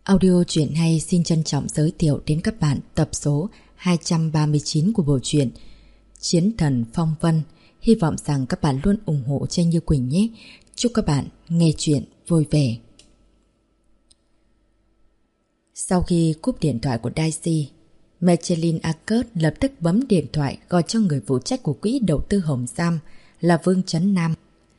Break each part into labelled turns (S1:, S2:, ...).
S1: Audio truyện hay xin trân trọng giới thiệu đến các bạn tập số 239 của bộ truyện Chiến Thần Phong Vân. Hy vọng rằng các bạn luôn ủng hộ cho Như Quỳnh nhé. Chúc các bạn nghe truyện vui vẻ. Sau khi cúp điện thoại của Daisy, Michelin Arcade lập tức bấm điện thoại gọi cho người phụ trách của quỹ đầu tư Hồng Giam là Vương Chấn Nam.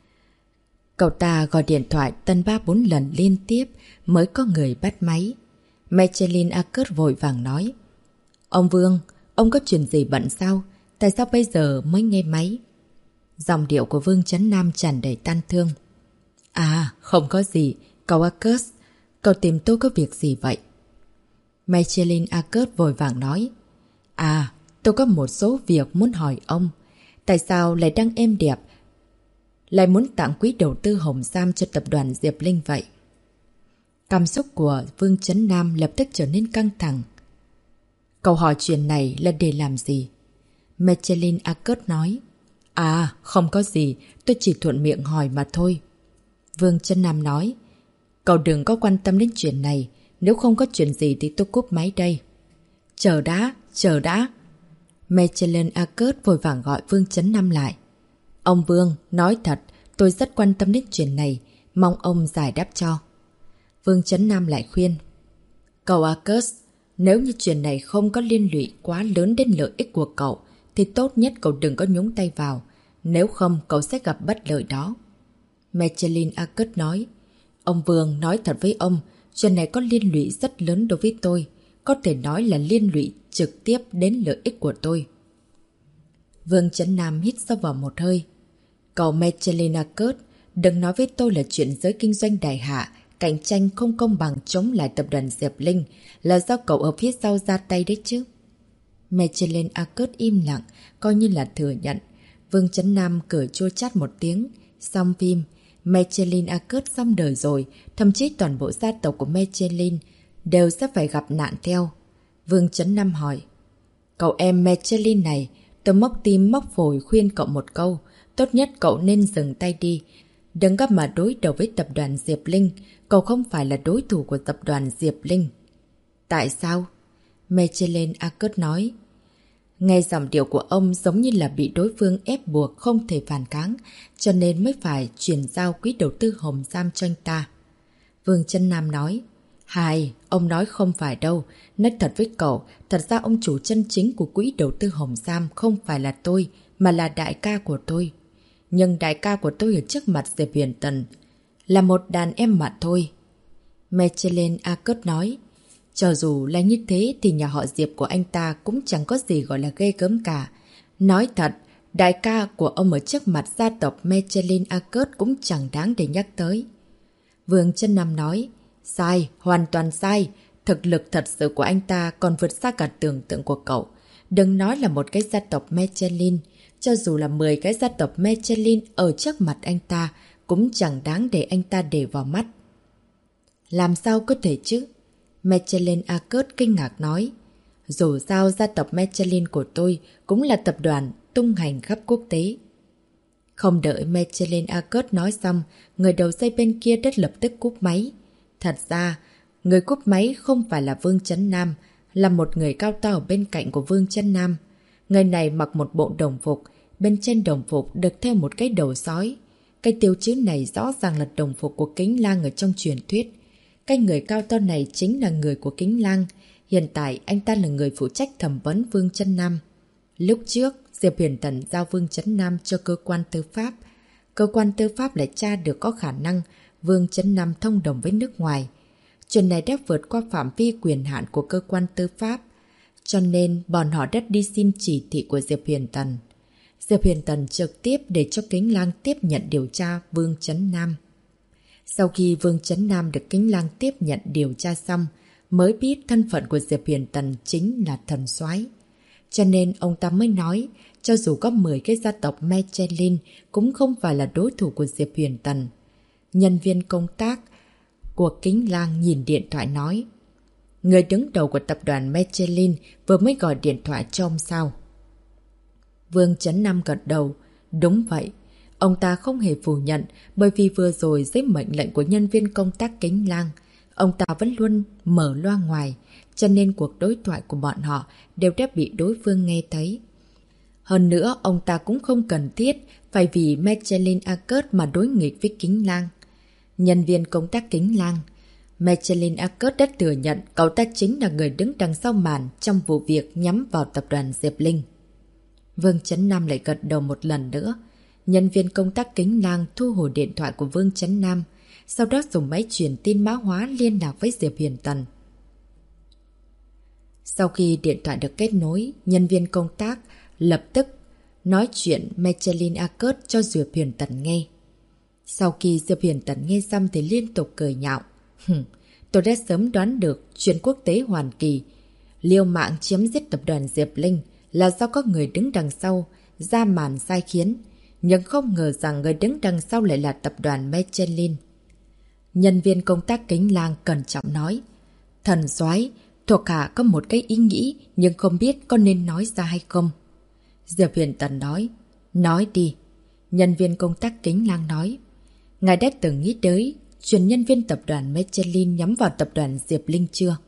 S1: Cậu ta gọi điện thoại tận 3-4 lần liên tiếp mới có người bắt máy. Michelin Arcade vội vàng nói: Ông Vương, ông có chuyện gì bận sao? Tại sao bây giờ mới nghe máy? Giọng điệu của Vương Chấn Nam tràn đầy tang thương. À, không có gì, cậu Arcade, cậu tìm tôi có việc gì vậy? Michelin Arcade vội vàng nói: À, tôi có một số việc muốn hỏi ông. Tại sao lại đăng êm đẹp lại muốn tặng quỹ đầu tư Hồng Giam cho tập đoàn Diệp Linh vậy? Cảm xúc của Vương Chấn Nam lập tức trở nên căng thẳng. Cậu hỏi chuyện này là để làm gì? Michelin Arcade nói: À, không có gì, tôi chỉ thuận miệng hỏi mà thôi. Vương Chấn Nam nói: Cậu đừng có quan tâm đến chuyện này, nếu không có chuyện gì thì tôi cúp máy đây. Chờ đã. Michelin Arcade vội vàng gọi Vương Chấn Nam lại. Ông Vương, nói thật, tôi rất quan tâm đến chuyện này, mong ông giải đáp cho. Vương Chấn Nam lại khuyên: Cậu Arcade, nếu như chuyện này không có liên lụy quá lớn đến lợi ích của cậu, thì tốt nhất cậu đừng có nhúng tay vào, nếu không cậu sẽ gặp bất lợi đó. Michelin Arcade nói: Ông Vương, nói thật với ông, chuyện này có liên lụy rất lớn đối với tôi, có thể nói là liên lụy trực tiếp đến lợi ích của tôi. Vương Chấn Nam hít sâu vào một hơi. Cậu Michelin Arcade, đừng nói với tôi là chuyện giới kinh doanh đại hạ, cạnh tranh không công bằng chống lại tập đoàn Diệp Linh là do cậu ở phía sau ra tay đấy chứ. Michelin Arcade im lặng, coi như là thừa nhận. Vương Chấn Nam cười chua chát một tiếng. Xong phim, Michelin Arcade xong đời rồi, thậm chí toàn bộ gia tộc của Michelin đều sẽ phải gặp nạn theo. Vương Chấn Nam hỏi: Cậu em Michelin này, tôi móc tim móc phổi khuyên cậu một câu, tốt nhất cậu nên dừng tay đi. Đừng có mà đối đầu với tập đoàn Diệp Linh, cậu không phải là đối thủ của tập đoàn Diệp Linh. Tại sao? Michelin Arcade nói. Nghe giọng điệu của ông giống như là bị đối phương ép buộc không thể phản kháng, cho nên mới phải chuyển giao quỹ đầu tư Hồng Giam cho anh ta. Vương Chấn Nam nói: ông nói không phải đâu. Nói thật với cậu, thật ra ông chủ chân chính của quỹ đầu tư Hồng Giam không phải là tôi, mà là đại ca của tôi. Nhưng đại ca của tôi ở trước mặt Diệp Huyền Tần là một đàn em mà thôi. Michelin Arcade nói: Cho dù là như thế thì nhà họ Diệp của anh ta cũng chẳng có gì gọi là ghê gớm cả. Nói thật, đại ca của ông ở trước mặt gia tộc Michelin Arcade cũng chẳng đáng để nhắc tới. Vương Chấn Nam nói: Sai, hoàn toàn sai. Thực lực thật sự của anh ta còn vượt xa cả tưởng tượng của cậu. Đừng nói là một cái gia tộc Michelin, cho dù là 10 cái gia tộc Michelin ở trước mặt anh ta cũng chẳng đáng để anh ta để vào mắt. Làm sao có thể chứ? Michelin Arcade kinh ngạc nói: Dù sao gia tộc Michelin của tôi cũng là tập đoàn tung hành khắp quốc tế. Không đợi Michelin Arcade nói xong, người đầu dây bên kia đã lập tức cúp máy. Thật ra, người cúp máy không phải là Vương Chấn Nam, là một người cao to ở bên cạnh của Vương Chấn Nam. Người này mặc một bộ đồng phục, bên trên đồng phục được theo một cái đầu sói. Cái tiêu chí này rõ ràng là đồng phục của Kính Lang ở trong truyền thuyết. Cái người cao to này chính là người của Kính Lang. Hiện tại anh ta là người phụ trách thẩm vấn Vương Chấn Nam. Lúc trước, Diệp Huyền Tần giao Vương Chấn Nam cho cơ quan tư pháp. Cơ quan tư pháp lại tra được có khả năng Vương Chấn Nam thông đồng với nước ngoài. Chuyện này đã vượt qua phạm vi quyền hạn của cơ quan tư pháp, cho nên bọn họ đã đi xin chỉ thị của Diệp Huyền Tần. Diệp Huyền Tần trực tiếp để cho Kính Lang tiếp nhận điều tra Vương Chấn Nam. Sau khi Vương Chấn Nam được Kính Lang tiếp nhận điều tra xong, mới biết thân phận của Diệp Huyền Tần chính là thần soái. Cho nên ông ta mới nói, cho dù có 10 cái gia tộc Michelin cũng không phải là đối thủ của Diệp Huyền Tần. Nhân viên công tác của Kính Lang nhìn điện thoại nói: Người đứng đầu của tập đoàn Michelin vừa mới gọi điện thoại cho ông sao? Vương Chấn Nam gật đầu. Đúng vậy. Ông ta không hề phủ nhận, bởi vì vừa rồi dưới mệnh lệnh của nhân viên công tác Kính Lang, Ông ta vẫn luôn mở loa ngoài, cho nên cuộc đối thoại của bọn họ đều đã bị đối phương nghe thấy. Hơn nữa, ông ta cũng không cần thiết phải vì Michelin Arcus mà đối nghịch với Kính Lang. Nhân viên công tác Kính Lang, Michelin Arcus đã thừa nhận cậu ta chính là người đứng đằng sau màn trong vụ việc nhắm vào tập đoàn Diệp Linh. Vương Chấn Nam lại gật đầu một lần nữa. Nhân viên công tác Kính Lang thu hồi điện thoại của Vương Chấn Nam, sau đó dùng máy truyền tin mã hóa liên lạc với Diệp Huyền Tần. Sau khi điện thoại được kết nối, nhân viên công tác lập tức nói chuyện Michelin Arcus cho Diệp Huyền Tần nghe. Sau khi Diệp Huyền Tần nghe xong thì liên tục cười nhạo. Tôi đã sớm đoán được chuyện quốc tế Hoàn Kỳ liều mạng chiếm giết tập đoàn Diệp Linh là do có người đứng đằng sau ra màn sai khiến, nhưng không ngờ rằng người đứng đằng sau lại là tập đoàn Michelin. Nhân viên công tác Kính Lang cẩn trọng nói, thần soái, thuộc hạ có một cái ý nghĩ nhưng không biết có nên nói ra hay không. Diệp Huyền Tần nói đi. Nhân viên công tác Kính Lang nói, ngài đã từng nghĩ tới chuyện nhân viên tập đoàn Michelin nhắm vào tập đoàn Diệp Linh chưa?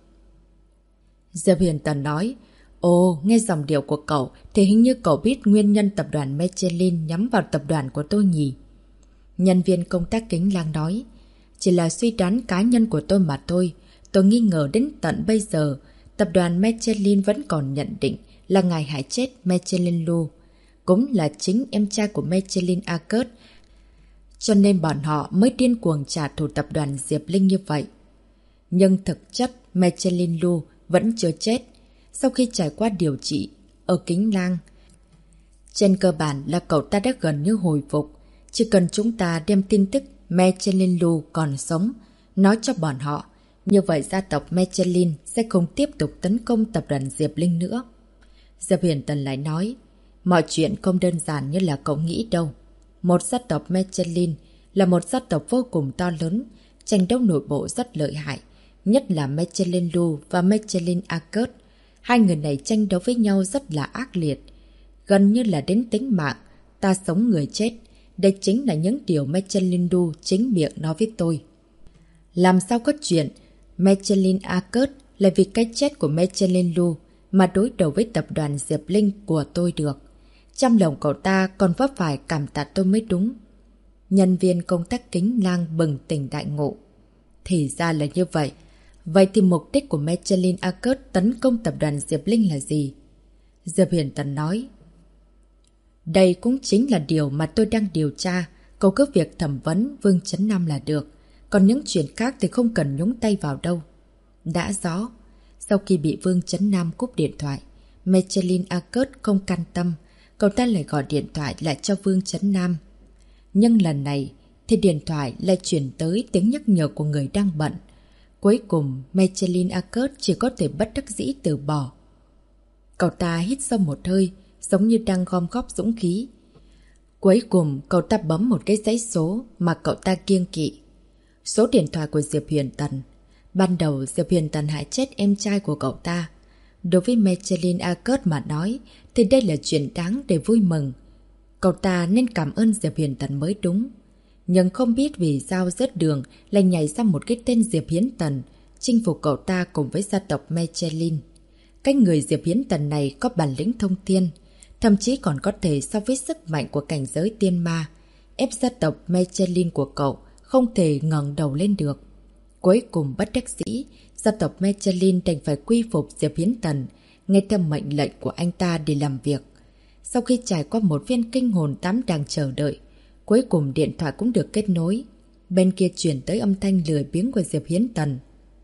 S1: Diệp Huyền Tần nói, ồ, nghe dòng điệu của cậu thì hình như cậu biết nguyên nhân tập đoàn Michelin nhắm vào tập đoàn của tôi nhỉ? Nhân viên công tác Kính Lang nói, chỉ là suy đoán cá nhân của tôi mà thôi. Tôi nghi ngờ đến tận bây giờ, tập đoàn Michelin vẫn còn nhận định là ngài hại chết Michelin Lu, cũng là chính em trai của Michelin Arcus, cho nên bọn họ mới điên cuồng trả thù tập đoàn Diệp Linh như vậy. Nhưng thực chất Michelin Lu vẫn chưa chết. Sau khi trải qua điều trị ở Kính Lang, trên cơ bản là cậu ta đã gần như hồi phục. Chỉ cần chúng ta đem tin tức Michelin Lu còn sống nói cho bọn họ, như vậy gia tộc Michelin sẽ không tiếp tục tấn công tập đoàn Diệp Linh nữa. Diệp Huyền Tần lại nói, mọi chuyện không đơn giản như là cậu nghĩ đâu. Một gia tộc Michelin là một gia tộc vô cùng to lớn, tranh đấu nội bộ rất lợi hại, nhất là Michelin Lu và Michelin Arcus. Hai người này tranh đấu với nhau rất là ác liệt, gần như là đến tính mạng, ta sống người chết. Đây chính là những điều Michelin Lu chính miệng nói với tôi. Làm sao có chuyện Michelin Arcus là vì cái chết của Michelin Lu mà đối đầu với tập đoàn Diệp Linh của tôi được. Trong lòng cậu ta còn vấp phải cảm tạ tôi mới đúng. Nhân viên công tác Kính Lang bừng tỉnh đại ngộ. Thì ra là như vậy. Vậy thì mục đích của Michelin Arcus tấn công tập đoàn Diệp Linh là gì? Diệp Huyền Tần nói, đây cũng chính là điều mà tôi đang điều tra. Cậu cứ việc thẩm vấn Vương Chấn Nam là được. Còn những chuyện khác thì không cần nhúng tay vào đâu. Đã rõ. Sau khi bị Vương Chấn Nam cúp điện thoại, Michelin Arcus không can tâm. Cậu ta lại gọi điện thoại lại cho Vương Chấn Nam. Nhưng lần này thì điện thoại lại chuyển tới tiếng nhắc nhở của người đang bận. Cuối cùng Michelin Arcus chỉ có thể bất đắc dĩ từ bỏ. Cậu ta hít sâu một hơi, giống như đang gom góp dũng khí. Cuối cùng cậu ta bấm một cái dãy số mà cậu ta kiêng kỵ. Số điện thoại của Diệp Huyền Tần. Ban đầu Diệp Huyền Tần hại chết em trai của cậu ta. Đối với Michelin Arcus mà nói thì đây là chuyện đáng để vui mừng. Cậu ta nên cảm ơn Diệp Huyền Tần mới đúng. Nhưng không biết vì sao rớt đường lại nhảy ra một cái tên Diệp Hiến Tần, chinh phục cậu ta cùng với gia tộc Michelin. Cái người Diệp Hiến Tần này có bản lĩnh thông thiên, thậm chí còn có thể so với sức mạnh của cảnh giới tiên ma, ép gia tộc Michelin của cậu không thể ngẩng đầu lên được. Cuối cùng bất đắc dĩ, gia tộc Michelin đành phải quy phục Diệp Hiến Tần, nghe theo mệnh lệnh của anh ta để làm việc. Sau khi trải qua một viên kinh hồn tám đang chờ đợi, cuối cùng điện thoại cũng được kết nối. Bên kia chuyển tới âm thanh lười biếng của Diệp Hiến Tần.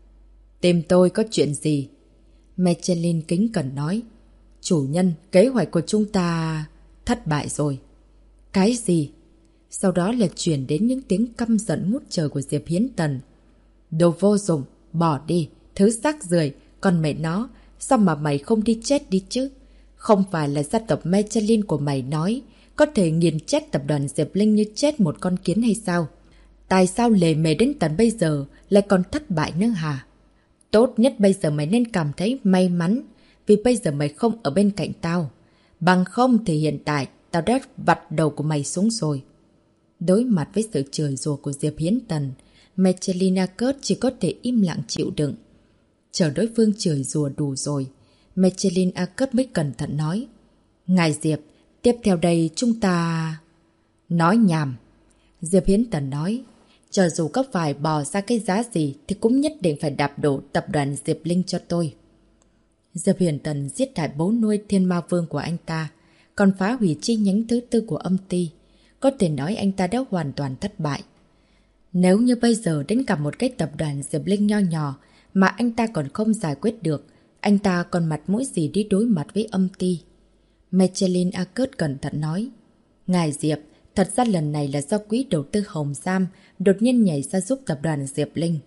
S1: Tìm tôi có chuyện gì? Michelin kính cẩn nói. Chủ nhân, kế hoạch của chúng ta thất bại rồi. Cái gì? Sau đó là chuyển đến những tiếng căm giận ngút trời của Diệp Hiến Tần. Đồ vô dụng, bỏ đi, thứ xác rưởi, còn mẹ nó, sao mà mày không đi chết đi chứ? Không phải là gia tộc Michelin của mày nói có thể nghiền chết tập đoàn Diệp Linh như chết một con kiến hay sao? Tại sao lề mề đến tận bây giờ lại còn thất bại nữa hả? Tốt nhất bây giờ mày nên cảm thấy may mắn vì bây giờ mày không ở bên cạnh tao. Bằng không thì hiện tại tao đã vặt đầu của mày xuống rồi. Đối mặt với sự chửi rủa của Diệp Hiến Tần, Michelin Accord chỉ có thể im lặng chịu đựng. Chờ đối phương chửi rủa đủ rồi, Michelin Accord mới cẩn thận nói. Ngài Diệp, tiếp theo đây chúng ta... Nói nhảm. Diệp Hiến Tần nói. Cho dù có phải bỏ ra cái giá gì thì cũng nhất định phải đạp đổ tập đoàn Diệp Linh cho tôi. Diệp Hiến Tần giết hại bố nuôi Thiên Ma Vương của anh ta, còn phá hủy chi nhánh thứ tư của âm ty. Có thể nói anh ta đã hoàn toàn thất bại. Nếu như bây giờ đến cả một cái tập đoàn Diệp Linh nho nhỏ mà anh ta còn không giải quyết được, anh ta còn mặt mũi gì đi đối mặt với âm ty? Michelin Accord cẩn thận nói. Ngài Diệp, thật ra lần này là do quỹ đầu tư Hồng Sam đột nhiên nhảy ra giúp tập đoàn Diệp Linh.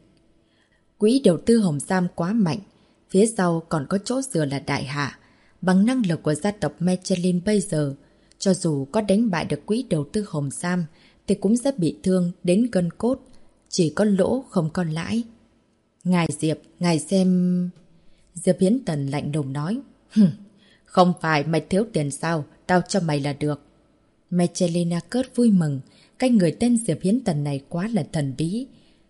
S1: Quỹ đầu tư Hồng Sam quá mạnh, phía sau còn có chỗ dựa là Đại Hạ. Bằng năng lực của gia tộc Michelin bây giờ, cho dù có đánh bại được quỹ đầu tư Hồng Sam thì cũng sẽ bị thương đến cân cốt, chỉ có lỗ không có lãi. Ngài Diệp, ngài xem... Diệp Hiến Tần lạnh lùng nói. Không phải mày thiếu tiền sao, tao cho mày là được. Michelin Accord vui mừng, cái người tên Diệp Hiến Tần này quá là thần bí.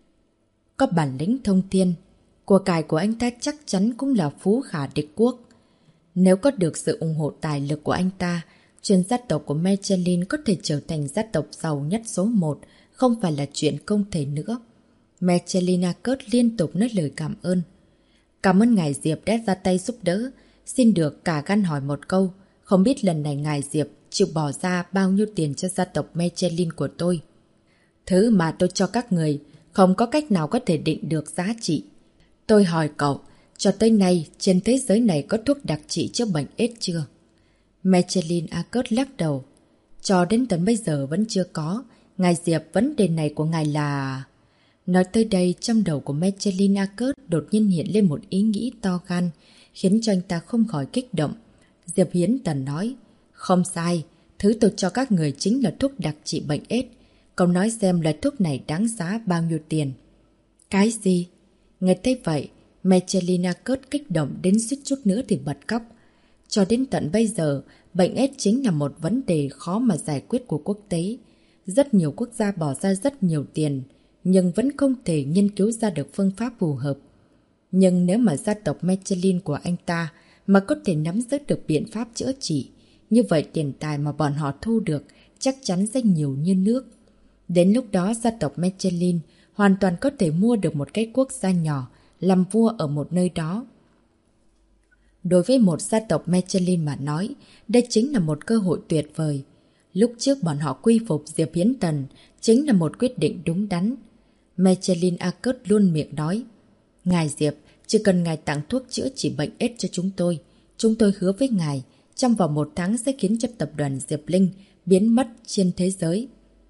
S1: Có bản lĩnh thông thiên, của cải của anh ta chắc chắn cũng là phú khả địch quốc. Nếu có được sự ủng hộ tài lực của anh ta, chuyện gia tộc của Michelin có thể trở thành gia tộc giàu nhất số 1, không phải là chuyện không thể nữa. Michelin Accord liên tục nói lời cảm ơn. Cảm ơn ngài Diệp đã ra tay giúp đỡ. Xin được cả gan hỏi một câu, không biết lần này ngài Diệp chịu bỏ ra bao nhiêu tiền cho gia tộc Michelin của tôi? Thứ mà tôi cho các người không có cách nào có thể định được giá trị. Tôi hỏi cậu, cho tới nay trên thế giới này có thuốc đặc trị chữa bệnh AIDS chưa? Michelin Accord lắc đầu. Cho đến tận bây giờ vẫn chưa có. Ngài Diệp, vấn đề này của ngài là... Nói tới đây, trong đầu của Michelin Accord đột nhiên hiện lên một ý nghĩ to gan, khiến cho anh ta không khỏi kích động. Diệp Hiến Tần nói, không sai, thứ tôi cho các người chính là thuốc đặc trị bệnh AIDS. Cậu nói xem loại thuốc này đáng giá bao nhiêu tiền? Cái gì? Nghe thấy vậy, Michelin Accord kích động đến suýt chút nữa thì bật khóc. Cho đến tận bây giờ, bệnh AIDS chính là một vấn đề khó mà giải quyết của quốc tế. Rất nhiều quốc gia bỏ ra rất nhiều tiền, nhưng vẫn không thể nghiên cứu ra được phương pháp phù hợp. Nhưng nếu mà gia tộc Michelin của anh ta mà có thể nắm giữ được biện pháp chữa trị, như vậy tiền tài mà bọn họ thu được chắc chắn sẽ nhiều như nước. Đến lúc đó gia tộc Michelin hoàn toàn có thể mua được một cái quốc gia nhỏ, làm vua ở một nơi đó. Đối với một gia tộc Michelin mà nói, đây chính là một cơ hội tuyệt vời. Lúc trước bọn họ quy phục Diệp Hiến Tần chính là một quyết định đúng đắn. Michelin Accord luôn miệng nói, ngài Diệp, chỉ cần ngài tặng thuốc chữa trị bệnh AIDS cho chúng tôi hứa với ngài, trong vòng 1 tháng sẽ khiến cho tập đoàn Diệp Linh biến mất trên thế giới.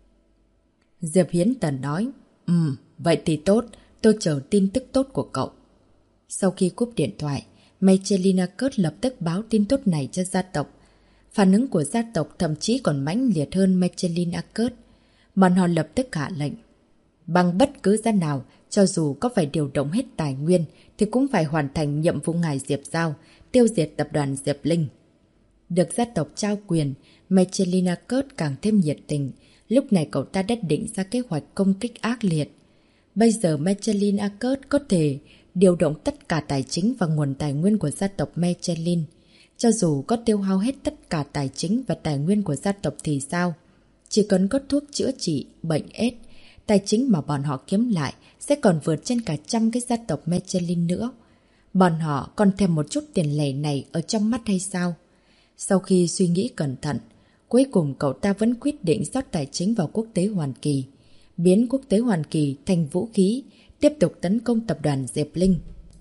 S1: Diệp Hiến Tần nói, vậy thì tốt, tôi chờ tin tức tốt của cậu. Sau khi cúp điện thoại, Michelin Accord lập tức báo tin tốt này cho gia tộc. Phản ứng của gia tộc thậm chí còn mãnh liệt hơn Michelin Accord. Bọn họ lập tức hạ lệnh. Bằng bất cứ giá nào, cho dù có phải điều động hết tài nguyên, thì cũng phải hoàn thành nhiệm vụ ngài Diệp giao, tiêu diệt tập đoàn Diệp Linh. Được gia tộc trao quyền, Michelin Accord càng thêm nhiệt tình. Lúc này cậu ta đã định ra kế hoạch công kích ác liệt. Bây giờ Michelin Accord có thể điều động tất cả tài chính và nguồn tài nguyên của gia tộc Michelin. Cho dù có tiêu hao hết tất cả tài chính và tài nguyên của gia tộc thì sao? Chỉ cần có thuốc chữa trị bệnh AIDS, tài chính mà bọn họ kiếm lại sẽ còn vượt trên cả trăm cái gia tộc Michelin nữa. Bọn họ còn thèm một chút tiền lẻ này ở trong mắt hay sao? Sau khi suy nghĩ cẩn thận, cuối cùng cậu ta vẫn quyết định rót tài chính vào quốc tế Hoàn Kỳ, biến quốc tế Hoàn Kỳ thành vũ khí, tiếp tục tấn công tập đoàn Diệp Linh.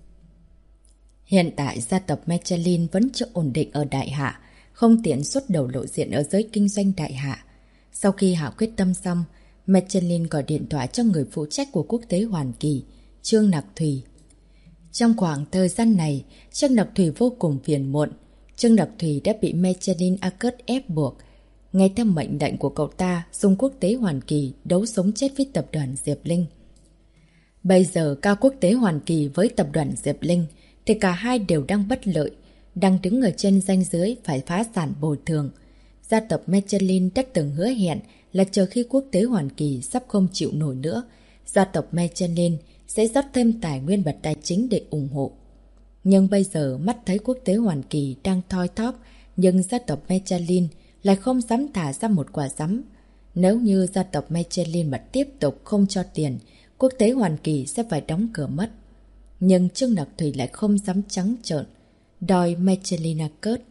S1: Hiện tại gia tộc Michelin vẫn chưa ổn định ở Đại Hạ, không tiện xuất đầu lộ diện ở giới kinh doanh Đại Hạ. Sau khi hạ quyết tâm xong, Michelin gọi điện thoại cho người phụ trách của quốc tế Hoàn Kỳ, Trương Nặc Thùy. Trong khoảng thời gian này, Trương Nặc Thùy vô cùng phiền muộn. Trương Nặc Thùy đã bị Michelin Accord ép buộc. Ngay theo mệnh lệnh của cậu ta, dùng quốc tế Hoàn Kỳ đấu sống chết với tập đoàn Diệp Linh. Bây giờ cao quốc tế Hoàn Kỳ với tập đoàn Diệp Linh thì cả hai đều đang bất lợi, đang đứng ở trên ranh giới phải phá sản bồi thường. Gia tộc Michelin đã từng hứa hẹn là chờ khi quốc tế Hoàn Kỳ sắp không chịu nổi nữa, gia tộc Mechelin sẽ rót thêm tài nguyên và tài chính để ủng hộ. Nhưng bây giờ mắt thấy quốc tế Hoàn Kỳ đang thoi thóp, nhưng gia tộc Mechelin lại không dám thả ra một quả rắm. Nếu như gia tộc Mechelin mà tiếp tục không cho tiền, quốc tế Hoàn Kỳ sẽ phải đóng cửa mất. Nhưng Trương Nặc Thủy lại không dám trắng trợn, đòi Mechelina cớt.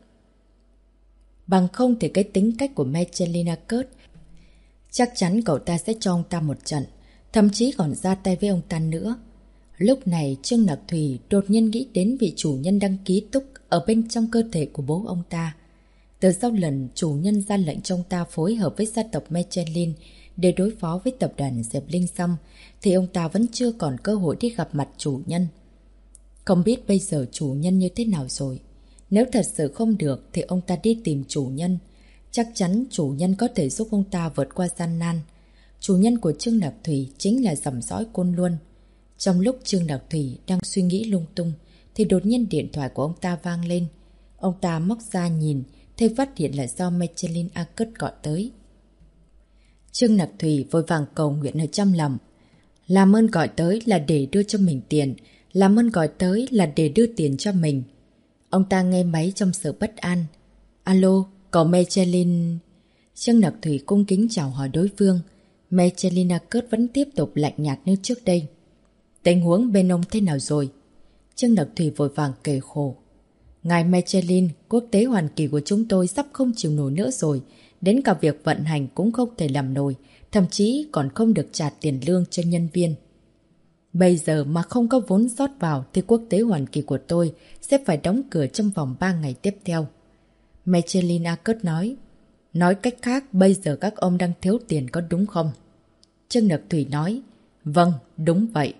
S1: Bằng không thì cái tính cách của Mechelina cớt, chắc chắn cậu ta sẽ cho ông ta một trận, thậm chí còn ra tay với ông ta nữa. Lúc này Trương Nặc Thủy đột nhiên nghĩ đến vị chủ nhân đang ký túc ở bên trong cơ thể của bố ông ta. Từ sau lần chủ nhân ra lệnh cho ông ta phối hợp với gia tộc Mechelin để đối phó với tập đoàn Diệp Linh xong, thì ông ta vẫn chưa còn cơ hội đi gặp mặt chủ nhân. Không biết bây giờ chủ nhân như thế nào rồi. Nếu thật sự không được thì ông ta đi tìm chủ nhân. Chắc chắn chủ nhân có thể giúp ông ta vượt qua gian nan. Chủ nhân của Trương Nặc Thủy chính là dòng dõi Côn Luân. Trong lúc Trương Nặc Thủy đang suy nghĩ lung tung thì đột nhiên điện thoại của ông ta vang lên. Ông ta móc ra nhìn thì phát hiện là do Mechelin Akut gọi tới. Trương Nặc Thủy vội vàng cầu nguyện ở trong lòng. Làm ơn gọi tới là để đưa cho mình tiền, làm ơn gọi tới là để đưa tiền cho mình. Ông ta nghe máy trong sự bất an. Alo, cậu Mechelin... Trương Nặc Thủy cung kính chào hỏi đối phương. Mechelin Akut vẫn tiếp tục lạnh nhạt như trước đây. Tình huống bên ông thế nào rồi? Trương Nặc Thủy vội vàng kể khổ. Ngài Mechelin, quốc tế Hoàn Kỳ của chúng tôi sắp không chịu nổi nữa rồi. Đến cả việc vận hành cũng không thể làm nổi, thậm chí còn không được trả tiền lương cho nhân viên. Bây giờ mà không có vốn rót vào thì quốc tế Hoàn Kỳ của tôi sẽ phải đóng cửa trong vòng 3 ngày tiếp theo. Mechelin Akut nói. Nói cách khác, bây giờ các ông đang thiếu tiền có đúng không? Trương Nặc Thủy nói. Vâng, đúng vậy.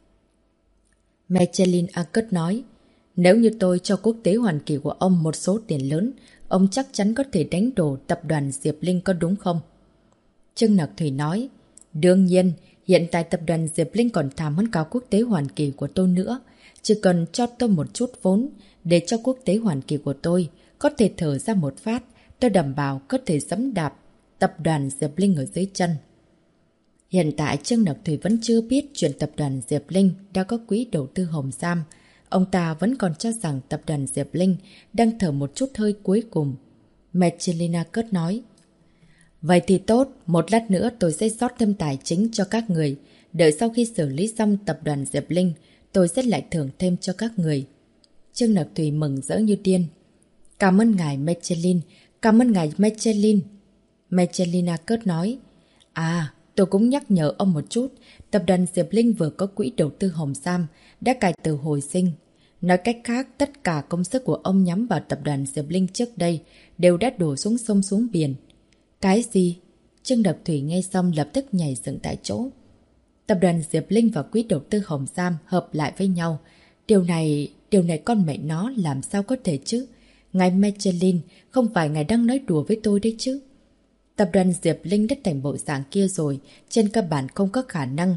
S1: Mechelin Akut nói. Nếu như tôi cho quốc tế Hoàn Kỳ của ông một số tiền lớn, ông chắc chắn có thể đánh đổ tập đoàn Diệp Linh có đúng không? Trương Nặc Thủy nói. Đương nhiên, hiện tại tập đoàn Diệp Linh còn thảm hơn cả quốc tế Hoàn Kỳ của tôi nữa. Chỉ cần cho tôi một chút vốn để cho quốc tế Hoàn Kỳ của tôi có thể thở ra một phát, tôi đảm bảo có thể giẫm đạp tập đoàn Diệp Linh ở dưới chân. Hiện tại Trương Nặc Thủy vẫn chưa biết chuyện tập đoàn Diệp Linh đã có quỹ đầu tư Hồng Sam. Ông ta vẫn còn cho rằng tập đoàn Diệp Linh đang thở một chút hơi cuối cùng. Mechelin Akut nói. Vậy thì tốt, một lát nữa tôi sẽ rót thêm tài chính cho các người. Đợi sau khi xử lý xong tập đoàn Diệp Linh, tôi sẽ lại thưởng thêm cho các người. Trương Nặc Thủy mừng rỡ như điên. Cảm ơn ngài Mechelin, cảm ơn ngài Mechelin. Mechelin Akut nói. À, tôi cũng nhắc nhở ông một chút, tập đoàn Diệp Linh vừa có quỹ đầu tư Hồng Sam, đã cải từ hồi sinh. Nói cách khác, tất cả công sức của ông nhắm vào tập đoàn Diệp Linh trước đây đều đã đổ xuống sông xuống biển. Cái gì? Trương Nặc Thủy nghe xong lập tức nhảy dựng tại chỗ. Tập đoàn Diệp Linh và quỹ đầu tư Hồng Sam hợp lại với nhau. Điều này con mẹ nó làm sao có thể chứ? Ngài Mechelin, không phải ngài đang nói đùa với tôi đấy chứ? Tập đoàn Diệp Linh đã thành bộ dạng kia rồi, trên cơ bản không có khả năng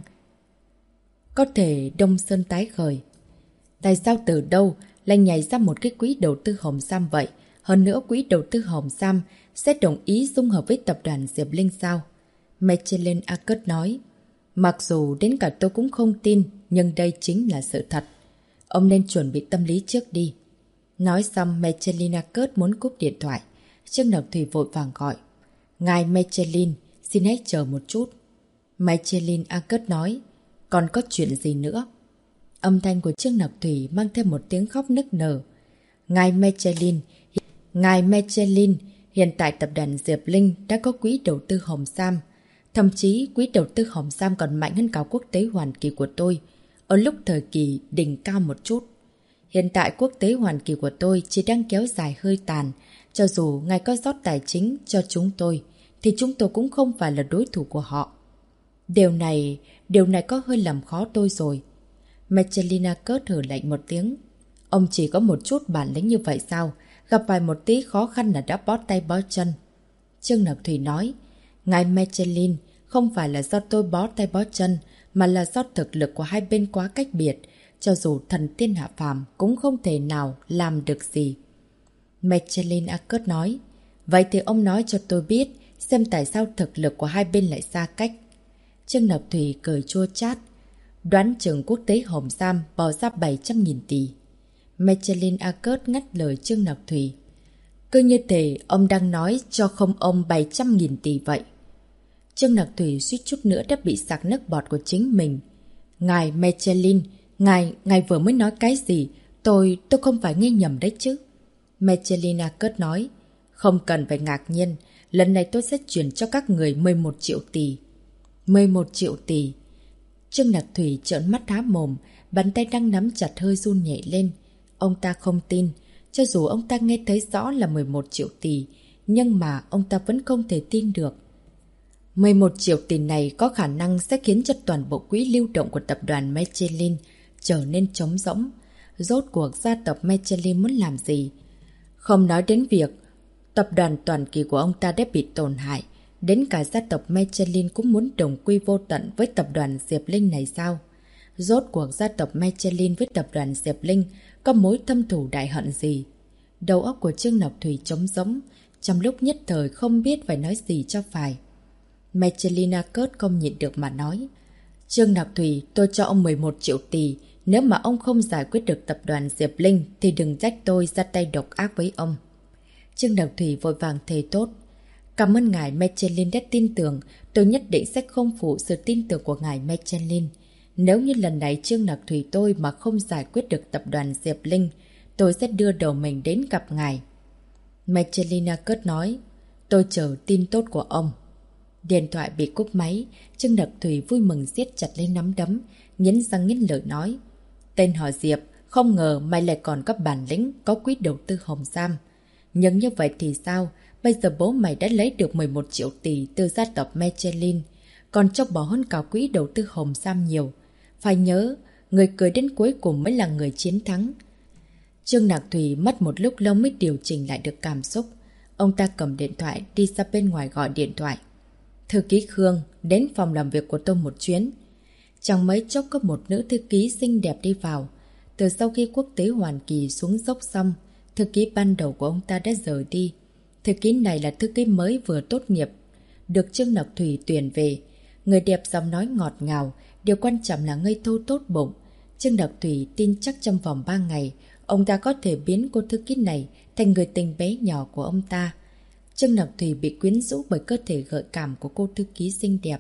S1: có thể đông sơn tái khởi. Tại sao từ đâu lại nhảy ra một cái quỹ đầu tư Hồng Sam vậy? Hơn nữa quỹ đầu tư Hồng Sam sẽ đồng ý dung hợp với tập đoàn Diệp Linh sao? Mechelin Akut nói. Mặc dù đến cả tôi cũng không tin, nhưng đây chính là sự thật. Ông nên chuẩn bị tâm lý trước đi. Nói xong, Mechelin Akut muốn cúp điện thoại. Trương Nặc Thủy vội vàng gọi. Ngài Mechelin, xin hãy chờ một chút. Mechelin Akut nói. Còn có chuyện gì nữa? Âm thanh của Trương Nặc Thủy mang thêm một tiếng khóc nức nở. Ngài Mechelin, hiện tại tập đoàn Diệp Linh đã có quỹ đầu tư Hồng Sam. Thậm chí quỹ đầu tư Hồng Sam còn mạnh hơn cả quốc tế Hoàn Kỳ của tôi, ở lúc thời kỳ đỉnh cao một chút. Hiện tại quốc tế Hoàn Kỳ của tôi chỉ đang kéo dài hơi tàn. Cho dù ngài có rót tài chính cho chúng tôi, thì chúng tôi cũng không phải là đối thủ của họ. Điều này có hơi làm khó tôi rồi. Mechelin Akut hừ lạnh một tiếng. Ông chỉ có một chút bản lĩnh như vậy sao? Gặp phải một tí khó khăn là đã bó tay bó chân. Trương Nặc Thủy nói. Ngài Mechelin, không phải là do tôi bó tay bó chân, mà là do thực lực của hai bên quá cách biệt. Cho dù thần tiên hạ phàm cũng không thể nào làm được gì. Mechelin Akut nói. Vậy thì ông nói cho tôi biết, xem tại sao thực lực của hai bên lại xa cách. Trương Nặc Thủy cười chua chát. Đoán chừng quốc tế Hồng Giam bỏ ra 700.000 tỷ. Michelin Accord ngắt lời Trương Nặc Thủy. Cứ như thế ông đang nói cho không ông 700.000 tỷ vậy. Trương Nặc Thủy suýt chút nữa đã bị sặc nước bọt của chính mình. Ngài Michelin, ngài vừa mới nói cái gì? Tôi không phải nghe nhầm đấy chứ. Michelin Accord nói. Không cần phải ngạc nhiên. Lần này tôi sẽ chuyển cho các người 11 triệu tỷ. 11 triệu tỷ. Trương Nặc Thủy trợn mắt há mồm, bàn tay đang nắm chặt hơi run nhẹ lên. Ông ta không tin, cho dù ông ta nghe thấy rõ là 11 triệu tỷ, nhưng mà ông ta vẫn không thể tin được. 11 triệu tỷ này có khả năng sẽ khiến cho toàn bộ quỹ lưu động của tập đoàn Michelin trở nên trống rỗng. Rốt cuộc gia tộc Michelin muốn làm gì? Không nói đến việc tập đoàn toàn kỳ của ông ta đã bị tổn hại, đến cả gia tộc Michelin cũng muốn đồng quy vô tận với tập đoàn Diệp Linh này sao? Rốt cuộc gia tộc Michelin với tập đoàn Diệp Linh có mối thâm thù đại hận gì? Đầu óc của Trương Nặc Thủy trống rỗng, trong lúc nhất thời không biết phải nói gì cho phải. Michelin Accord không nhịn được mà nói. Trương Nặc Thủy, tôi cho ông 11 triệu tỷ. Nếu mà ông không giải quyết được tập đoàn Diệp Linh thì đừng trách tôi ra tay độc ác với ông. Trương Nặc Thủy vội vàng thề tốt. Cảm ơn ngài Michelin đã tin tưởng, tôi nhất định sẽ không phụ sự tin tưởng của ngài Michelin. Nếu như lần này Trương Nặc Thủy tôi mà không giải quyết được tập đoàn Diệp Linh, tôi sẽ đưa đầu mình đến gặp ngài. Michelin Accord nói, tôi chờ tin tốt của ông. Điện thoại bị cúp máy, Trương Nặc Thủy vui mừng siết chặt lên nắm đấm, nghiến răng nghiến lợi nói. Tên họ Diệp, không ngờ mày lại còn có bản lĩnh, có quỹ đầu tư Hồng Giam. Nhưng như vậy thì sao? Bây giờ bố mày đã lấy được 11 triệu tỷ từ gia tộc Michelin, còn cho bỏ hơn cả quỹ đầu tư Hồng Giam nhiều. Phải nhớ, người cười đến cuối cùng mới là người chiến thắng. Trương Nặc Thủy mất một lúc lâu mới điều chỉnh lại được cảm xúc. Ông ta cầm điện thoại đi ra bên ngoài gọi điện thoại. Thư ký Khương, đến phòng làm việc của tôi một chuyến. Chẳng mấy chốc có một nữ thư ký xinh đẹp đi vào. Từ sau khi quốc tế Hoàn Kỳ xuống dốc xong, thư ký ban đầu của ông ta đã rời đi. Thư ký này là thư ký mới vừa tốt nghiệp, được Trương Nặc Thủy tuyển về. Người đẹp giọng nói ngọt ngào, điều quan trọng là ngây thơ tốt bụng. Trương Nặc Thủy tin chắc trong vòng 3 ngày, ông ta có thể biến cô thư ký này thành người tình bé nhỏ của ông ta. Trương Nặc Thủy bị quyến rũ bởi cơ thể gợi cảm của cô thư ký xinh đẹp.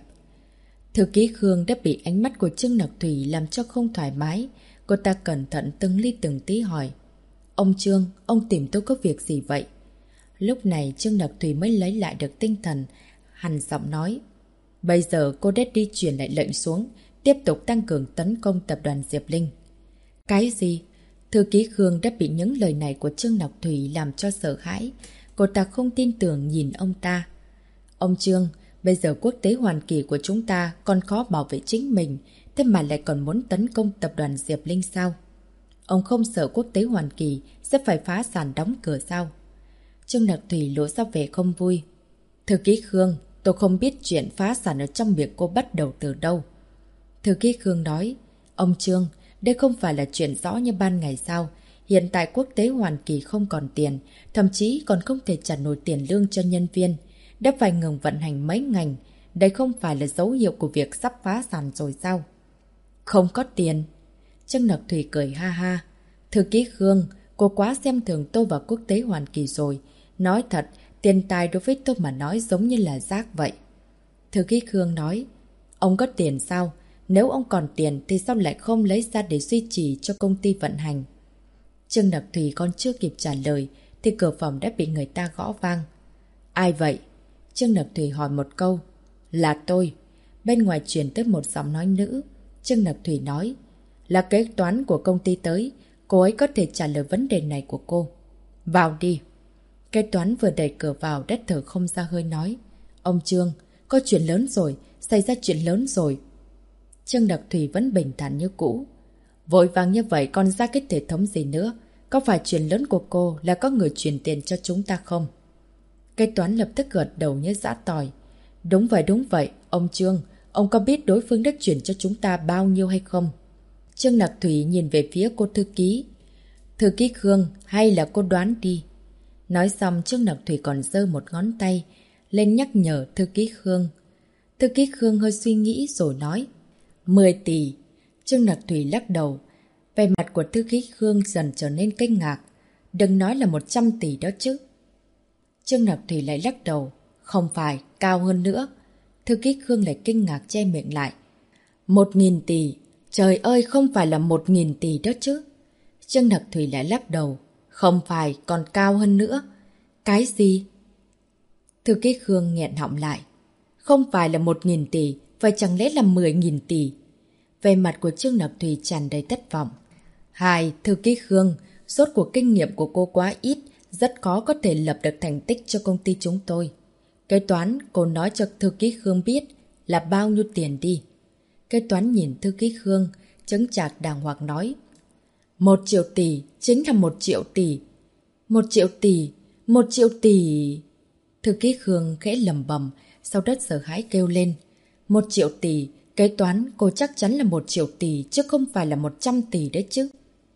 S1: Thư ký Khương đã bị ánh mắt của Trương Nặc Thủy làm cho không thoải mái. Cô ta cẩn thận từng ly từng tí hỏi. Ông Trương, ông tìm tôi có việc gì vậy? Lúc này Trương Nặc Thủy mới lấy lại được tinh thần, hằn giọng nói. Bây giờ cô đã đi truyền lại lệnh xuống, tiếp tục tăng cường tấn công tập đoàn Diệp Linh. Cái gì? Thư ký Khương đã bị những lời này của Trương Nặc Thủy làm cho sợ hãi. Cô ta không tin tưởng nhìn ông ta. Ông Trương, bây giờ quốc tế Hoàn Kỳ của chúng ta còn khó bảo vệ chính mình, thế mà lại còn muốn tấn công tập đoàn Diệp Linh sao? Ông không sợ quốc tế Hoàn Kỳ sẽ phải phá sản đóng cửa sao? Trương Nặc Thủy lộ ra vẻ không vui. Thư ký Khương, tôi không biết chuyện phá sản ở trong miệng cô bắt đầu từ đâu. Thư ký Khương nói, ông Trương, đây không phải là chuyện rõ như ban ngày sao? Hiện tại quốc tế Hoàn Kỳ không còn tiền, thậm chí còn không thể trả nổi tiền lương cho nhân viên. Đã phải ngừng vận hành mấy ngành. Đây không phải là dấu hiệu của việc sắp phá sản rồi sao? Không có tiền. Trương Nặc Thủy cười ha ha. Thư ký Khương, cô quá xem thường tôi và quốc tế Hoàn Kỳ rồi. Nói thật, tiền tài đối với tôi mà nói giống như là rác vậy. Thư ký Khương nói, ông có tiền sao? Nếu ông còn tiền thì sao lại không lấy ra để duy trì cho công ty vận hành? Trương Nặc Thủy còn chưa kịp trả lời thì cửa phòng đã bị người ta gõ vang. Ai vậy? Trương Nặc Thủy hỏi một câu. Là tôi. Bên ngoài truyền tới một giọng nói nữ. Trương Nặc Thủy nói, là kế toán của công ty tới. Cô ấy có thể trả lời vấn đề này của cô. Vào đi. Kế toán vừa đẩy cửa vào đất thở không ra hơi nói. Ông Trương, có chuyện lớn rồi, xảy ra chuyện lớn rồi. Trương Nặc Thủy vẫn bình thản như cũ. Vội vàng như vậy còn ra cái hệ thống gì nữa? Có phải chuyện lớn của cô là có người chuyển tiền cho chúng ta không? Kế toán lập tức gật đầu như giã tỏi. Đúng vậy, ông Trương, ông có biết đối phương đã chuyển cho chúng ta bao nhiêu hay không? Trương Nặc Thủy nhìn về phía cô thư ký. Thư ký Khương, hay là cô đoán đi? Nói xong Trương Nặc Thủy còn giơ một ngón tay lên nhắc nhở thư ký Khương. Thư ký Khương hơi suy nghĩ rồi nói. 10 tỷ. Trương Nặc Thủy lắc đầu. Vẻ mặt của thư ký Khương dần trở nên kinh ngạc. Đừng nói là 100 tỷ đó chứ. Trương Nặc Thủy lại lắc đầu. Không phải, cao hơn nữa. Thư ký Khương lại kinh ngạc che miệng lại. 1.000 tỷ. Trời ơi, không phải là 1.000 tỷ đó chứ. Trương Nặc Thủy lại lắc đầu. Không phải, còn cao hơn nữa. Cái gì? Thư ký Khương nghẹn họng lại. Không phải là 1.000 tỷ, vậy chẳng lẽ là 10.000 tỷ? Về mặt của Trương Nặc Thủy tràn đầy thất vọng. Hai, thư ký Khương, rốt cuộc kinh nghiệm của cô quá ít, rất khó có thể lập được thành tích cho công ty chúng tôi. Kế toán, cô nói cho thư ký Khương biết là bao nhiêu tiền đi. Kế toán nhìn thư ký Khương, chứng chạc đàng hoàng nói. 1 triệu tỷ, chính là 1 triệu tỷ. 1 triệu tỷ, 1 triệu tỷ. Thư ký Khương khẽ lầm bầm, sau đó sợ hãi kêu lên. 1 triệu tỷ, kế toán cô chắc chắn là 1 triệu tỷ chứ không phải là 100 tỷ đấy chứ.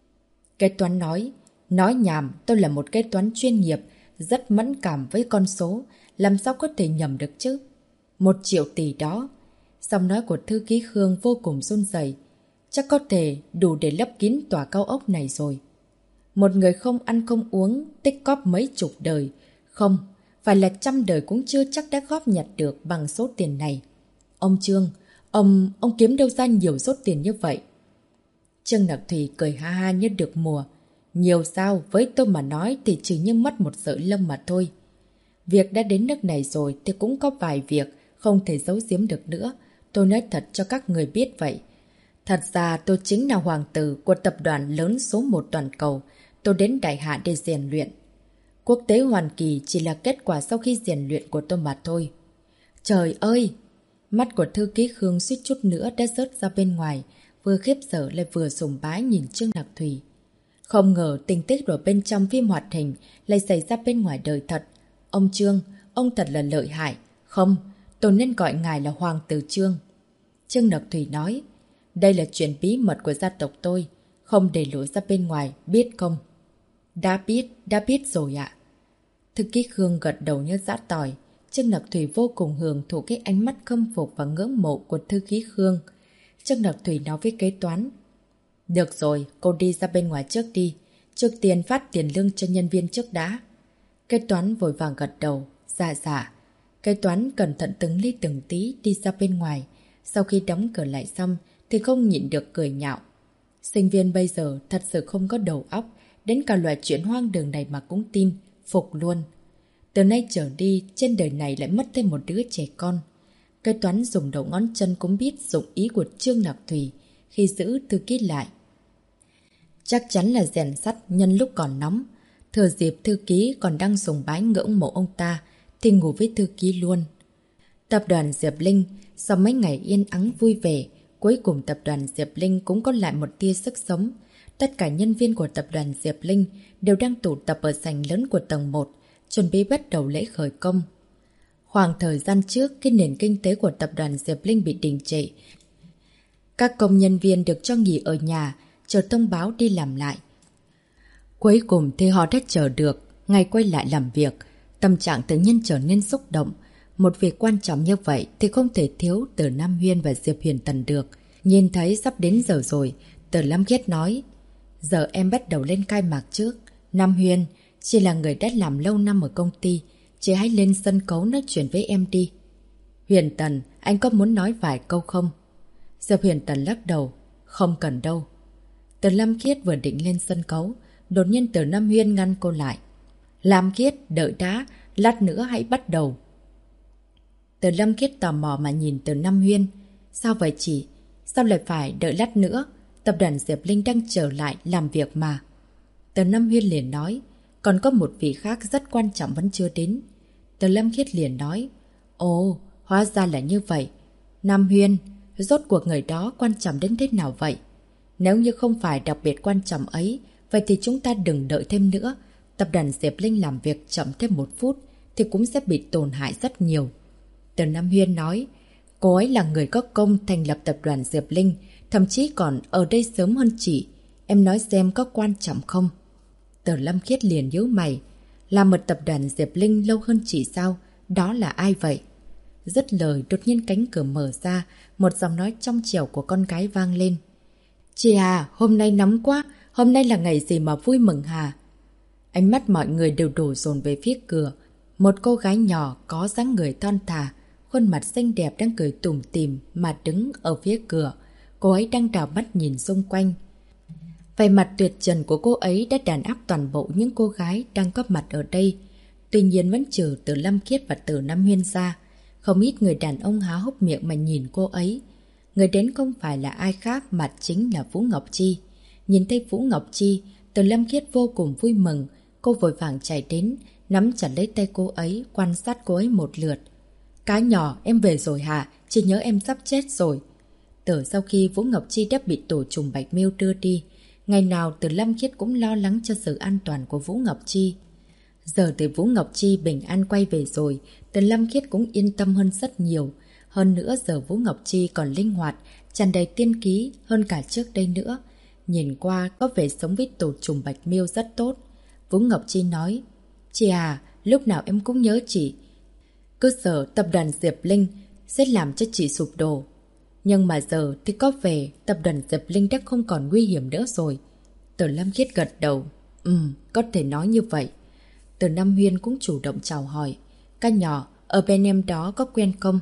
S1: Kế toán nói nhảm, tôi là một kế toán chuyên nghiệp, rất mẫn cảm với con số, làm sao có thể nhầm được chứ. 1 triệu tỷ đó. Giọng nói của thư ký Khương vô cùng run rẩy, chắc có thể đủ để lấp kín tòa cao ốc này rồi. Một người không ăn không uống, tích cóp mấy chục đời, không, phải là 100 đời cũng chưa chắc đã góp nhặt được bằng số tiền này. Ông Trương, ông kiếm đâu ra nhiều số tiền như vậy? Trương Nặc Thủy cười ha ha như được mùa. Nhiều sao, với tôi mà nói thì chỉ như mất một sợi lông mà thôi. Việc đã đến nước này rồi thì cũng có vài việc không thể giấu giếm được nữa. Tôi nói thật cho các người biết vậy. Thật ra tôi chính là hoàng tử của tập đoàn lớn số 1 toàn cầu. Tôi đến Đại Hạ để rèn luyện. Quốc tế hoàn kỳ chỉ là kết quả sau khi rèn luyện của tôi mà thôi. Trời ơi! Mắt của thư ký Khương suýt chút nữa đã rớt ra bên ngoài, vừa khiếp sợ lại vừa sùng bái nhìn Trương Nặc Thủy. Không ngờ tình tiết ở bên trong phim hoạt hình lại xảy ra bên ngoài đời thật. Ông Trương, ông thật là lợi hại. Không, tôi nên gọi ngài là Hoàng tử Trương. Trương Nặc Thủy nói, đây là chuyện bí mật của gia tộc tôi, không để lộ ra bên ngoài, biết không? Đã biết rồi ạ. Thư ký Khương gật đầu như giã tỏi. Trương Nặc Thủy vô cùng hưởng thụ cái ánh mắt khâm phục và ngưỡng mộ của thư ký Khương. Trương Nặc Thủy nói với kế toán. Được rồi, cô đi ra bên ngoài trước đi. Trước tiên phát tiền lương cho nhân viên trước đã. Kế toán vội vàng gật đầu. Dạ. Kế toán cẩn thận từng ly từng tí đi ra bên ngoài. Sau khi đóng cửa lại xong thì không nhịn được cười nhạo. Sinh viên bây giờ thật sự không có đầu óc. Đến cả loại chuyện hoang đường này mà cũng tin. Phục luôn. Từ nay trở đi, trên đời này lại mất thêm một đứa trẻ con. Kế toán dùng đầu ngón chân cũng biết dụng ý của Trương Nặc Thủy khi giữ thư ký lại. Chắc chắn là rèn sắt nhân lúc còn nóng. Thừa dịp thư ký còn đang sùng bái ngưỡng mộ ông ta thì ngủ với thư ký luôn. Tập đoàn Diệp Linh sau mấy ngày yên ắng vui vẻ, cuối cùng tập đoàn Diệp Linh cũng có lại một tia sức sống. Tất cả nhân viên của tập đoàn Diệp Linh đều đang tụ tập ở sảnh lớn của tầng 1, chuẩn bị bắt đầu lễ khởi công. Khoảng thời gian trước, khi nền kinh tế của tập đoàn Diệp Linh bị đình trệ, các công nhân viên được cho nghỉ ở nhà, chờ thông báo đi làm lại. Cuối cùng thì họ đã chờ được ngày quay lại làm việc. Tâm trạng tự nhiên trở nên xúc động. Một việc quan trọng như vậy thì không thể thiếu Từ Nam Huyên và Diệp Huyền Tần được. Nhìn thấy sắp đến giờ rồi, Từ Lam Khiết nói, giờ em bắt đầu lên khai mạc trước. Nam Huyên, chị là người đã làm lâu năm ở công ty, chị hãy lên sân khấu nói chuyện với em đi. Huyền Tần, anh có muốn nói vài câu không? Diệp Huyền Tần lắc đầu, không cần đâu. Từ Lam Khiết vừa định lên sân khấu, đột nhiên Từ Nam Huyên ngăn cô lại. Lam Khiết, đợi đã, lát nữa hãy bắt đầu. Từ Lam Khiết tò mò mà nhìn Từ Nam Huyên. Sao vậy chị? Sao lại phải đợi lát nữa? Tập đoàn Diệp Linh đang trở lại làm việc mà. Từ Nam Huyên liền nói, còn có một vị khác rất quan trọng vẫn chưa đến. Từ Lam Khiết liền nói, ồ, hóa ra là như vậy. Nam Huyên, rốt cuộc người đó quan trọng đến thế nào vậy? Nếu như không phải đặc biệt quan trọng ấy, vậy thì chúng ta đừng đợi thêm nữa. Tập đoàn Diệp Linh làm việc chậm thêm 1 phút thì cũng sẽ bị tổn hại rất nhiều. Từ Nam Huyên nói, cô ấy là người có công thành lập tập đoàn Diệp Linh, thậm chí còn ở đây sớm hơn chị. Em nói xem có quan trọng không? Từ Lâm Khiết liền nhíu mày. Làm một tập đoàn Diệp Linh lâu hơn chị sao? Đó là ai vậy? Dứt lời đột nhiên cánh cửa mở ra, một giọng nói trong trẻo của con gái vang lên. Chị à, hôm nay nóng quá, hôm nay là ngày gì mà vui mừng hả? Ánh mắt mọi người đều đổ dồn về phía cửa. Một cô gái nhỏ có dáng người thon thả, khuôn mặt xinh đẹp đang cười tủm tỉm mà đứng ở phía cửa. Cô ấy đang đảo mắt nhìn xung quanh. Vẻ mặt tuyệt trần của cô ấy đã đàn áp toàn bộ những cô gái đang có mặt ở đây. Tuy nhiên vẫn trừ Từ Lâm Khiết và Từ Nam Huyên ra. Không ít người đàn ông há hốc miệng mà nhìn cô ấy. Người đến không phải là ai khác mà chính là Vũ Ngọc Chi. Nhìn thấy Vũ Ngọc Chi, Từ Lâm Khiết vô cùng vui mừng. Cô vội vàng chạy đến, nắm chặt lấy tay cô ấy, quan sát cô ấy một lượt. Cá nhỏ, em về rồi hả? Chị nhớ em sắp chết rồi. Từ sau khi Vũ Ngọc Chi đã bị tổ trùng Bạch Miêu đưa đi, ngày nào Từ Lâm Khiết cũng lo lắng cho sự an toàn của Vũ Ngọc Chi. Giờ thì Vũ Ngọc Chi bình an quay về rồi, Từ Lâm Khiết cũng yên tâm hơn rất nhiều. Hơn nữa giờ Vũ Ngọc Chi còn linh hoạt, tràn đầy tiên khí hơn cả trước đây nữa. Nhìn qua có vẻ sống với tổ trùng Bạch Miêu rất tốt. Vũ Ngọc Chi nói, chị à, lúc nào em cũng nhớ chị. Cứ sợ tập đoàn Diệp Linh sẽ làm cho chị sụp đổ. Nhưng mà giờ thì có vẻ tập đoàn Diệp Linh đã không còn nguy hiểm nữa rồi. Từ Lâm Khiết gật đầu. Có thể nói như vậy. Từ Nam Huyên cũng chủ động chào hỏi. Ca nhỏ, ở bên em đó có quen không?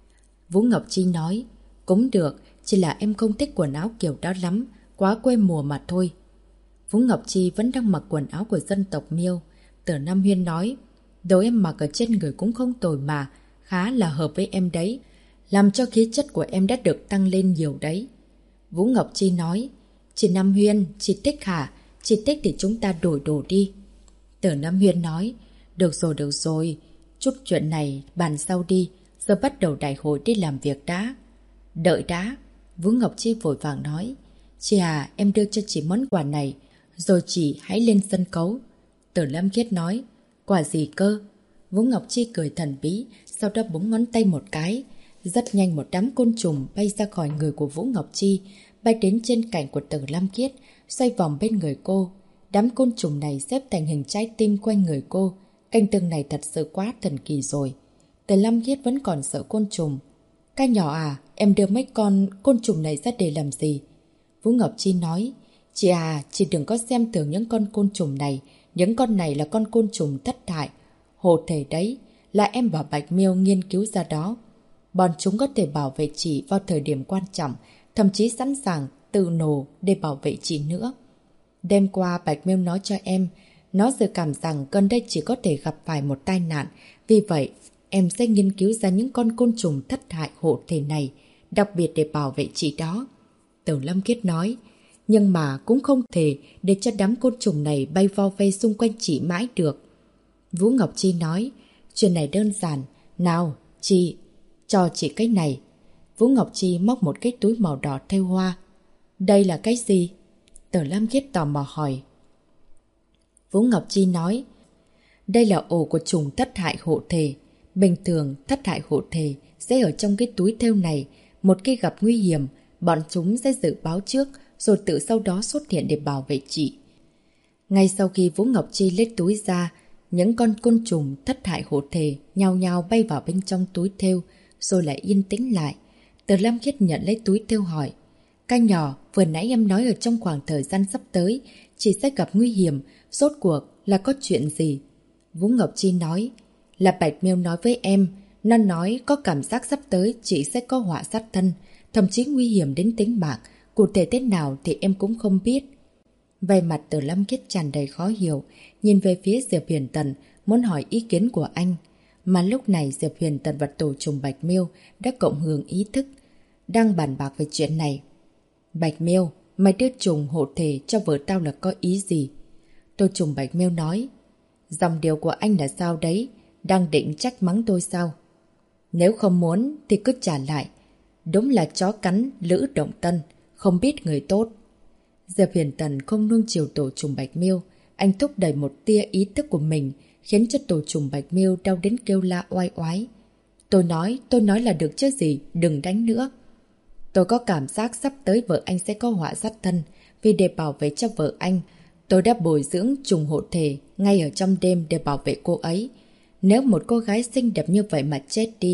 S1: Vũ Ngọc Chi nói, cũng được, chỉ là em không thích quần áo kiểu đó lắm, quá quê mùa mà thôi. Vũ Ngọc Chi vẫn đang mặc quần áo của dân tộc Miêu. Từ Nam Huyên nói, đồ em mặc ở trên người cũng không tồi mà, khá là hợp với em đấy. Làm cho khí chất của em đã được tăng lên nhiều đấy. Vũ Ngọc Chi nói, chị Nam Huyên, chị thích hả? Chị thích thì chúng ta đổi đồ đi. Từ Nam Huyên nói, được rồi, chút chuyện này bàn sau đi, giờ bắt đầu đại hội đi làm việc đã. Đợi đã. Vũ Ngọc Chi vội vàng nói, chị à, em đưa cho chị món quà này, rồi chị hãy lên sân khấu. Từ Lâm Khiết nói, quà gì cơ? Vũ Ngọc Chi cười thần bí, sau đó búng ngón tay một cái. Rất nhanh một đám côn trùng bay ra khỏi người của Vũ Ngọc Chi, bay đến trên cạnh của Từ Lâm Khiết, xoay vòng bên người cô. Đám côn trùng này xếp thành hình trái tim quanh người cô. Cảnh tượng này thật sự quá thần kỳ rồi. Từ Lâm Khiết vẫn còn sợ côn trùng. Ca nhỏ à, em đưa mấy con côn trùng này ra để làm gì? Vũ Ngọc Chi nói, chị à, chị đừng có xem thường những con côn trùng này. Những con này là con côn trùng thất hại. Hồ thể đấy, là em và Bạch Miêu nghiên cứu ra đó. Bọn chúng có thể bảo vệ chị vào thời điểm quan trọng, thậm chí sẵn sàng tự nổ để bảo vệ chị nữa. Đêm qua Bạch Miêu nói cho em, nó dự cảm rằng gần đây chỉ có thể gặp phải một tai nạn. Vì vậy, em sẽ nghiên cứu ra những con côn trùng thất hại hộ thể này, đặc biệt để bảo vệ chị đó. Từ Lâm Khiết nói, nhưng mà cũng không thể để cho đám côn trùng này bay vo vây xung quanh chị mãi được. Vũ Ngọc Chi nói, chuyện này đơn giản. Nào, chị, cho chị cái này. Vũ Ngọc Chi móc một cái túi màu đỏ thêu hoa. Đây là cái gì? Từ Lâm Khiết tò mò hỏi. Vũ Ngọc Chi nói, đây là ổ của trùng thất hại hộ thể. Bình thường thất hại hộ thể sẽ ở trong cái túi thêu này. Một khi gặp nguy hiểm, bọn chúng sẽ dự báo trước rồi tự sau đó xuất hiện để bảo vệ chị. Ngay sau khi Vũ Ngọc Chi lấy túi ra, những con côn trùng thất hại hộ thể nhao nhao bay vào bên trong túi thêu rồi lại yên tĩnh lại. Từ Lâm Khiết nhận lấy túi thêu hỏi, ca nhỏ, vừa nãy em nói ở trong khoảng thời gian sắp tới chị sẽ gặp nguy hiểm, rốt cuộc là có chuyện gì? Vũ Ngọc Chi nói, là Bạch Miêu nói với em, nó nói có cảm giác sắp tới chị sẽ có họa sát thân, thậm chí nguy hiểm đến tính mạng, cụ thể thế nào thì em cũng không biết. Về mặt Từ Lâm Khiết tràn đầy khó hiểu, nhìn về phía Diệp Huyền Tần, muốn hỏi ý kiến của anh. Mà lúc này Diệp Huyền Tần và tổ trùng Bạch Miêu đã cộng hưởng ý thức, đang bàn bạc về chuyện này. Bạch Miêu, mày đưa trùng hộ thể cho vợ tao là có ý gì? Tổ trùng Bạch Miêu nói, dòng điều của anh là sao đấy? Đang định trách mắng tôi sao? Nếu không muốn thì cứ trả lại. Đúng là chó cắn lữ động tân, không biết người tốt. Diệp Huyền Tần không nuông chiều tổ trùng Bạch Miêu, anh thúc đẩy một tia ý thức của mình, khiến cho tổ trùng Bạch Miêu đau đến kêu la oai oái. Tôi nói là được chứ gì, đừng đánh nữa. Tôi có cảm giác sắp tới vợ anh sẽ có họa sát thân, vì để bảo vệ cho vợ anh, tôi đã bồi dưỡng trùng hộ thể ngay ở trong đêm để bảo vệ cô ấy. Nếu một cô gái xinh đẹp như vậy mà chết đi,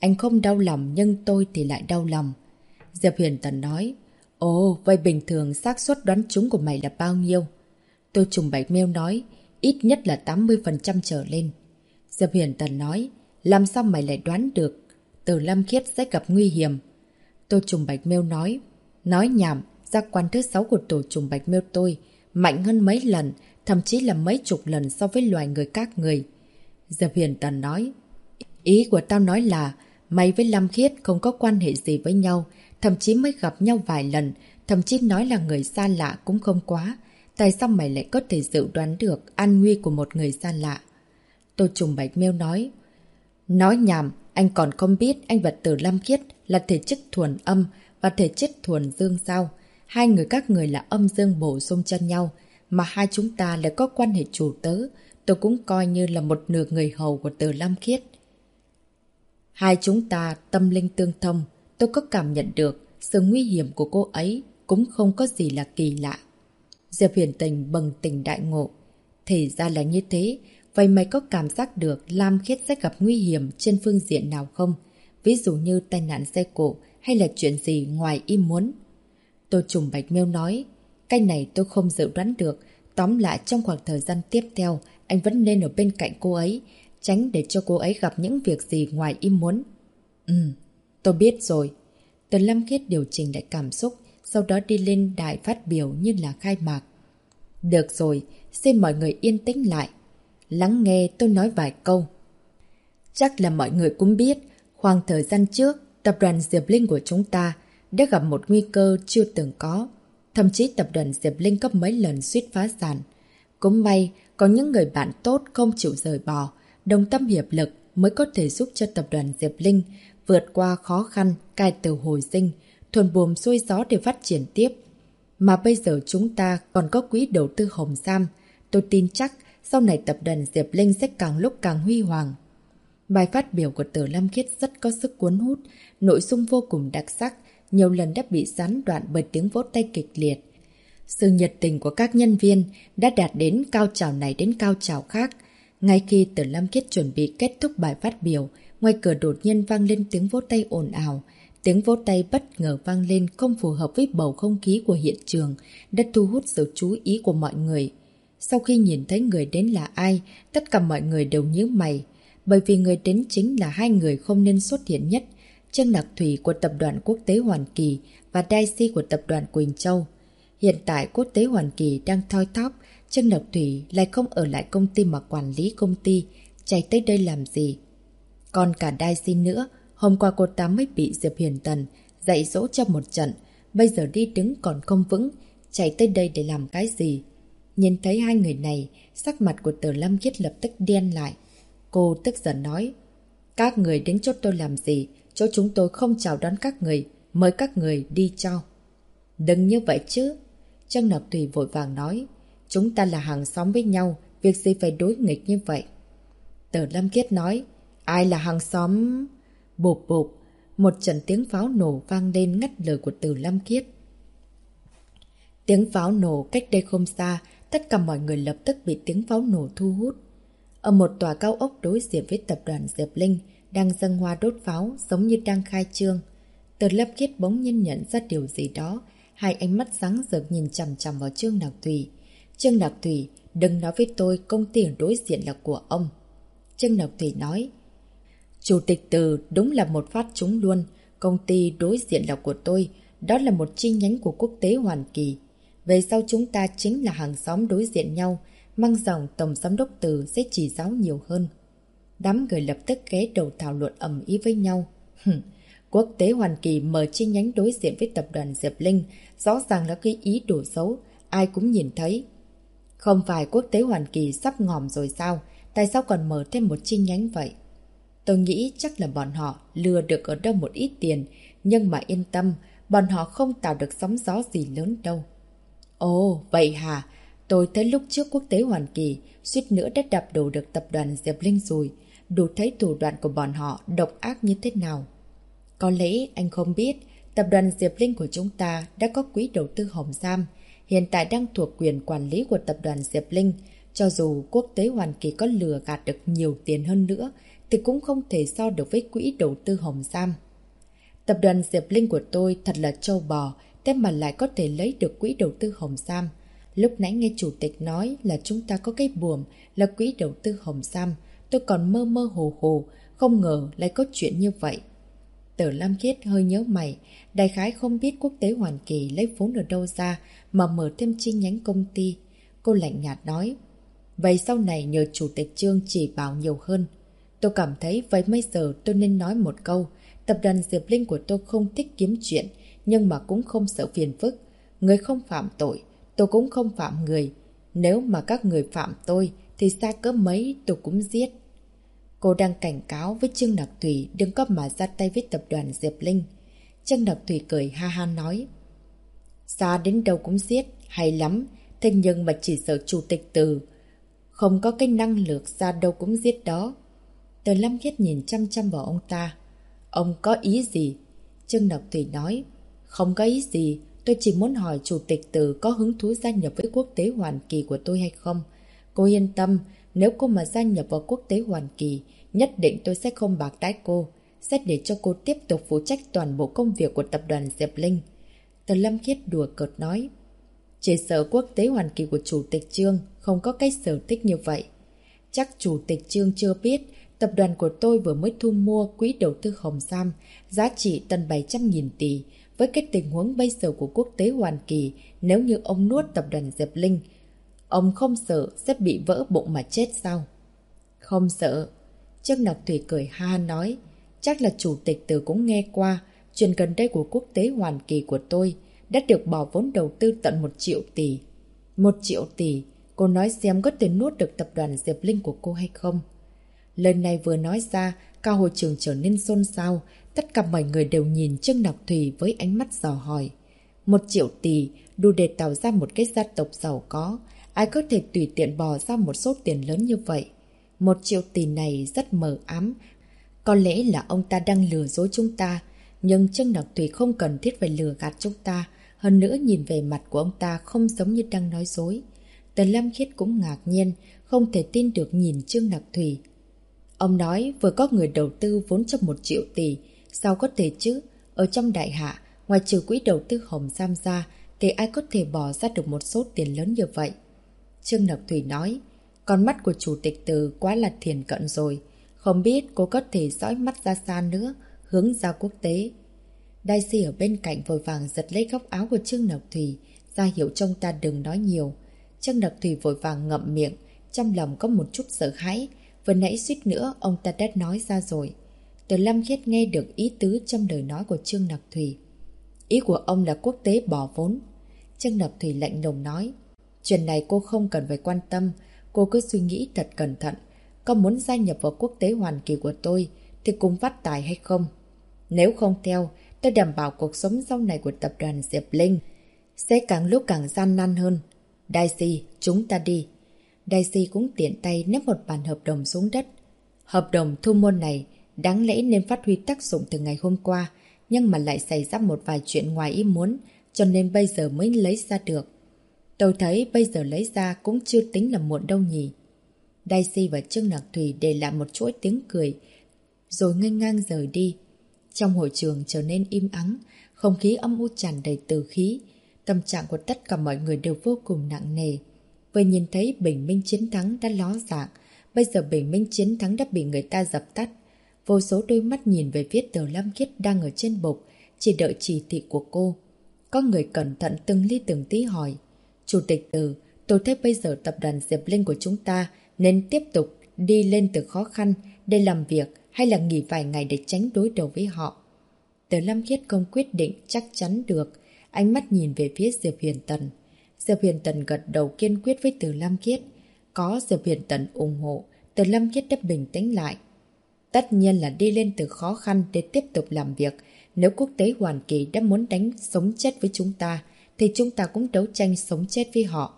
S1: Anh không đau lòng nhưng tôi thì lại đau lòng. Diệp Huyền Tần nói. Ồ, vậy bình thường xác suất đoán trúng của mày là bao nhiêu? Tô Trùng Bạch Miêu nói. Ít nhất là 80% trở lên. Diệp Huyền Tần nói. Làm sao mày lại đoán được Từ Lâm Khiết sẽ gặp nguy hiểm? Tô Trùng Bạch Miêu nói. Nói nhảm, giác quan thứ 6 của Tô Trùng Bạch Miêu tôi mạnh hơn mấy lần, thậm chí là mấy chục lần so với loài người các người. Diệp Huyền Tần nói. Ý của tao nói là mày với Lâm Khiết không có quan hệ gì với nhau, thậm chí mới gặp nhau vài lần, thậm chí nói là người xa lạ cũng không quá. Tại sao mày lại có thể dự đoán được an nguy của một người xa lạ? Tô Trùng Bạch Miêu nói. Nói nhảm, anh còn không biết anh và Từ Lâm Khiết là thể chất thuần âm và thể chất thuần dương sao? Hai người các người là âm dương bổ sung cho nhau, mà hai chúng ta lại có quan hệ chủ tớ, tôi cũng coi như là một nửa người hầu của Từ Lâm Khiết. Hai chúng ta tâm linh tương thông, tôi có cảm nhận được sự nguy hiểm của cô ấy cũng không có gì là kỳ lạ. Diệp Huyền Tình bừng tỉnh đại ngộ. Thì ra là như thế, vậy mày có cảm giác được Lam Khiết sẽ gặp nguy hiểm trên phương diện nào không? Ví dụ như tai nạn xe cộ hay là chuyện gì ngoài ý muốn? Tô Trùng Bạch Miêu nói. Cái này tôi không dự đoán được. Tóm lại trong khoảng thời gian tiếp theo, anh vẫn nên ở bên cạnh cô ấy, tránh để cho cô ấy gặp những việc gì ngoài ý muốn. Tôi biết rồi. Từ Lâm Khiết điều chỉnh lại cảm xúc, sau đó đi lên đài phát biểu như là khai mạc. Được rồi, xin mọi người yên tĩnh lại. Lắng nghe tôi nói vài câu. Chắc là mọi người cũng biết, khoảng thời gian trước, tập đoàn Diệp Linh của chúng ta đã gặp một nguy cơ chưa từng có. Thậm chí tập đoàn Diệp Linh có mấy lần suýt phá sản. Cũng may, có những người bạn tốt không chịu rời bỏ, đồng tâm hiệp lực mới có thể giúp cho tập đoàn Diệp Linh vượt qua khó khăn, cai từ hồi sinh, thuần buồm xuôi gió để phát triển tiếp. Mà bây giờ chúng ta còn có quỹ đầu tư Hồng Sam. Tôi tin chắc sau này tập đoàn Diệp Linh sẽ càng lúc càng huy hoàng. Bài phát biểu của Từ Lâm Khiết rất có sức cuốn hút, nội dung vô cùng đặc sắc, nhiều lần đã bị gián đoạn bởi tiếng vỗ tay kịch liệt. Sự nhiệt tình của các nhân viên đã đạt đến cao trào này đến cao trào khác. Ngay khi Từ Lâm Khiết chuẩn bị kết thúc bài phát biểu, ngoài cửa đột nhiên vang lên tiếng vỗ tay ồn ào. Tiếng vỗ tay bất ngờ vang lên không phù hợp với bầu không khí của hiện trường, đã thu hút sự chú ý của mọi người. Sau khi nhìn thấy người đến là ai, tất cả mọi người đều nhíu mày, bởi vì người đến chính là hai người không nên xuất hiện nhất, Trương Lạc Thủy của tập đoàn Quốc tế Hoàn Kỳ và Daisy của tập đoàn Quỳnh Châu. Hiện tại Quốc tế Hoàn Kỳ đang thoi thóp, Trương Lạc Thủy lại không ở lại công ty mà quản lý công ty, chạy tới đây làm gì? Còn cả Daisy nữa, hôm qua cô ta mới bị Diệp Huyền Tần dạy dỗ cho một trận, bây giờ đi đứng còn không vững, chạy tới đây để làm cái gì? Nhìn thấy hai người này, sắc mặt của Từ Lâm Khiết lập tức đen lại. Cô tức giận nói, các người đến chỗ tôi làm gì? Chỗ chúng tôi không chào đón các người, mời các người đi cho. Đừng như vậy chứ. Trương Lạc Thủy vội vàng nói, chúng ta là hàng xóm với nhau, việc gì phải đối nghịch như vậy? Từ Lâm Khiết nói, ai là hàng xóm? Bụp bụp, một trận tiếng pháo nổ vang lên ngắt lời của Từ Lâm Khiết. Tiếng pháo nổ cách đây không xa, tất cả mọi người lập tức bị tiếng pháo nổ thu hút. Ở một tòa cao ốc đối diện với tập đoàn Diệp Linh, đang dâng hoa đốt pháo giống như đang khai trương. Từ Lâm Khiết bỗng nhiên nhận ra điều gì đó, hai ánh mắt sáng rực nhìn chằm chằm vào Trương Lạc Thủy. Trương Lạc Thủy, đừng nói với tôi công ty đối diện là của ông. Trương Lạc Thủy nói, Chủ tịch Từ đúng là một phát trúng luôn, công ty đối diện là của tôi, đó là một chi nhánh của Quốc tế Hoàn Kỳ. Về sau chúng ta chính là hàng xóm đối diện nhau, mong rằng Tổng Giám đốc Từ sẽ chỉ giáo nhiều hơn. Đám người lập tức ghé đầu thảo luận ầm ĩ với nhau. Quốc tế Hoàn Kỳ mở chi nhánh đối diện với tập đoàn Diệp Linh, rõ ràng là cái ý đồ xấu, ai cũng nhìn thấy. Không phải Quốc tế Hoàn Kỳ sắp ngòm rồi sao? Tại sao còn mở thêm một chi nhánh vậy? Tôi nghĩ chắc là bọn họ lừa được ở đâu một ít tiền, nhưng mà yên tâm, bọn họ không tạo được sóng gió gì lớn đâu. Ồ, vậy hả? Tôi thấy lúc trước Quốc tế Hoàn Kỳ suýt nữa đã đạp đổ được tập đoàn Diệp Linh rồi, đủ thấy thủ đoạn của bọn họ độc ác như thế nào. Có lẽ anh không biết, tập đoàn Diệp Linh của chúng ta đã có quỹ đầu tư Hồng Sam, hiện tại đang thuộc quyền quản lý của tập đoàn Diệp Linh. Cho dù Quốc tế Hoàn Kỳ có lừa gạt được nhiều tiền hơn nữa, thì cũng không thể so được với quỹ đầu tư Hồng Giam. Tập đoàn Diệp Linh của tôi thật là trâu bò, thế mà lại có thể lấy được quỹ đầu tư Hồng Giam. Lúc nãy nghe chủ tịch nói là chúng ta có cái buồm là quỹ đầu tư Hồng Giam, tôi còn mơ mơ hồ hồ, không ngờ lại có chuyện như vậy. Tờ Lam Khiết hơi nhớ mày, đại khái không biết Quốc tế Hoàn Kỳ lấy vốn ở đâu ra mà mở thêm chi nhánh công ty. Cô lạnh nhạt nói, vậy sau này nhờ chủ tịch Trương chỉ bảo nhiều hơn. Tôi cảm thấy vậy bây giờ tôi nên nói một câu, tập đoàn Diệp Linh của tôi không thích kiếm chuyện, nhưng mà cũng không sợ phiền phức. Người không phạm tội, tôi cũng không phạm người. Nếu mà các người phạm tôi, thì xa cỡ mấy tôi cũng giết. Cô đang cảnh cáo với Trương Đặc Thủy đừng có mà ra tay với tập đoàn Diệp Linh. Trương Đặc Thủy cười ha ha nói, xa đến đâu cũng giết, hay lắm. Thế nhưng mà chỉ sợ chủ tịch Từ không có cái năng lực ra đâu cũng giết đó. Tờ Lam Khiết nhìn chăm chăm vào ông ta. Ông có ý gì? Trương Đặc Thủy nói, không có ý gì, tôi chỉ muốn hỏi chủ tịch Từ có hứng thú gia nhập với Quốc tế Hoàn Kỳ của tôi hay không. Cô yên tâm, nếu cô mà gia nhập vào Quốc tế Hoàn Kỳ, nhất định tôi sẽ không bạc đãi cô, sẽ để cho cô tiếp tục phụ trách toàn bộ công việc của tập đoàn Diệp Linh. Tờ Lâm Khiết đùa cợt nói, chỉ sợ Quốc tế Hoàn Kỳ của chủ tịch Trương không có cái sở thích như vậy. Chắc chủ tịch Trương chưa biết, tập đoàn của tôi vừa mới thu mua quỹ đầu tư Hồng Giam, giá trị tận 700.000 tỷ. Với cái tình huống bây giờ của Quốc tế Hoàn Kỳ, nếu như ông nuốt tập đoàn Diệp Linh, ông không sợ sẽ bị vỡ bụng mà chết sao? Không sợ. Trương Đặc Thủy cười ha nói, chắc là chủ tịch Từ cũng nghe qua, chuyện gần đây của Quốc tế Hoàn Kỳ của tôi đã được bỏ vốn đầu tư tận 1 triệu tỷ. 1 triệu tỷ, cô nói xem có thể nuốt được tập đoàn Diệp Linh của cô hay không? Lời này vừa nói ra, cả hội trường trở nên xôn xao, tất cả mọi người đều nhìn Trương Đặc Thủy với ánh mắt dò hỏi. 1 triệu tỷ đủ để tạo ra một cái gia tộc giàu có, ai có thể tùy tiện bỏ ra một số tiền lớn như vậy? 1 triệu tỷ này rất mờ ám, có lẽ là ông ta đang lừa dối chúng ta, nhưng Trương Đặc Thủy không cần thiết phải lừa gạt chúng ta, hơn nữa nhìn về mặt của ông ta không giống như đang nói dối. Tần Lam Khiết cũng ngạc nhiên, không thể tin được nhìn Trương Đặc Thủy. Ông nói vừa có người đầu tư vốn cho 1 triệu tỷ, sao có thể chứ? Ở trong đại hạ, ngoài trừ quỹ đầu tư Hồng Giam ra, thì ai có thể bỏ ra được một số tiền lớn như vậy? Trương Đặc Thủy nói, con mắt của chủ tịch Từ quá là thiền cận rồi, không biết cô có thể dõi mắt ra xa nữa, hướng ra quốc tế. Đại sĩ ở bên cạnh vội vàng giật lấy góc áo của Trương Đặc Thủy, ra hiệu trông ta đừng nói nhiều. Trương Đặc Thủy vội vàng ngậm miệng, trong lòng có một chút sợ hãi, vừa nãy suýt nữa ông ta đã nói ra rồi. Từ Lâm Khiết nghe được ý tứ trong lời nói của Trương Đặc Thủy. Ý của ông là quốc tế bỏ vốn. Trương Đặc Thủy lạnh lùng nói, chuyện này cô không cần phải quan tâm, cô cứ suy nghĩ thật cẩn thận. Có muốn gia nhập vào Quốc tế Hoàn Kỳ của tôi thì cùng phát tài hay không? Nếu không theo, tôi đảm bảo cuộc sống sau này của tập đoàn Diệp Linh sẽ càng lúc càng gian nan hơn. Đại sĩ, chúng ta đi. Đại sĩ cũng tiện tay ném một bản hợp đồng xuống đất. Hợp đồng thu mua này đáng lẽ nên phát huy tác dụng từ ngày hôm qua, nhưng mà lại xảy ra một vài chuyện ngoài ý muốn, cho nên bây giờ mới lấy ra được. Tôi thấy bây giờ lấy ra cũng chưa tính là muộn đâu nhỉ. Đại sĩ và Trương Đặc Thủy để lại một chuỗi tiếng cười, rồi nghênh ngang rời đi. Trong hội trường trở nên im ắng, không khí âm u tràn đầy từ khí. Tâm trạng của tất cả mọi người đều vô cùng nặng nề. Vừa nhìn thấy bình minh chiến thắng đã ló dạng, bây giờ bình minh chiến thắng đã bị người ta dập tắt. Vô số đôi mắt nhìn về phía Từ Lam Khiết đang ở trên bục, chỉ đợi chỉ thị của cô. Có người cẩn thận từng ly từng tí hỏi, Chủ tịch Từ, tôi thấy bây giờ tập đoàn Diệp Linh của chúng ta nên tiếp tục đi lên từ khó khăn để làm việc hay là nghỉ vài ngày để tránh đối đầu với họ? Từ Lam Khiết không quyết định chắc chắn được, ánh mắt nhìn về phía Diệp Huyền Tần. Diệp Huyền Tần gật đầu kiên quyết với Từ Lam Khiết. Có Diệp Huyền Tần ủng hộ, Từ Lam Khiết đã bình tĩnh lại. Tất nhiên là đi lên từ khó khăn để tiếp tục làm việc. Nếu Quốc tế Hoàn Kỳ đã muốn đánh sống chết với chúng ta, thì chúng ta cũng đấu tranh sống chết với họ.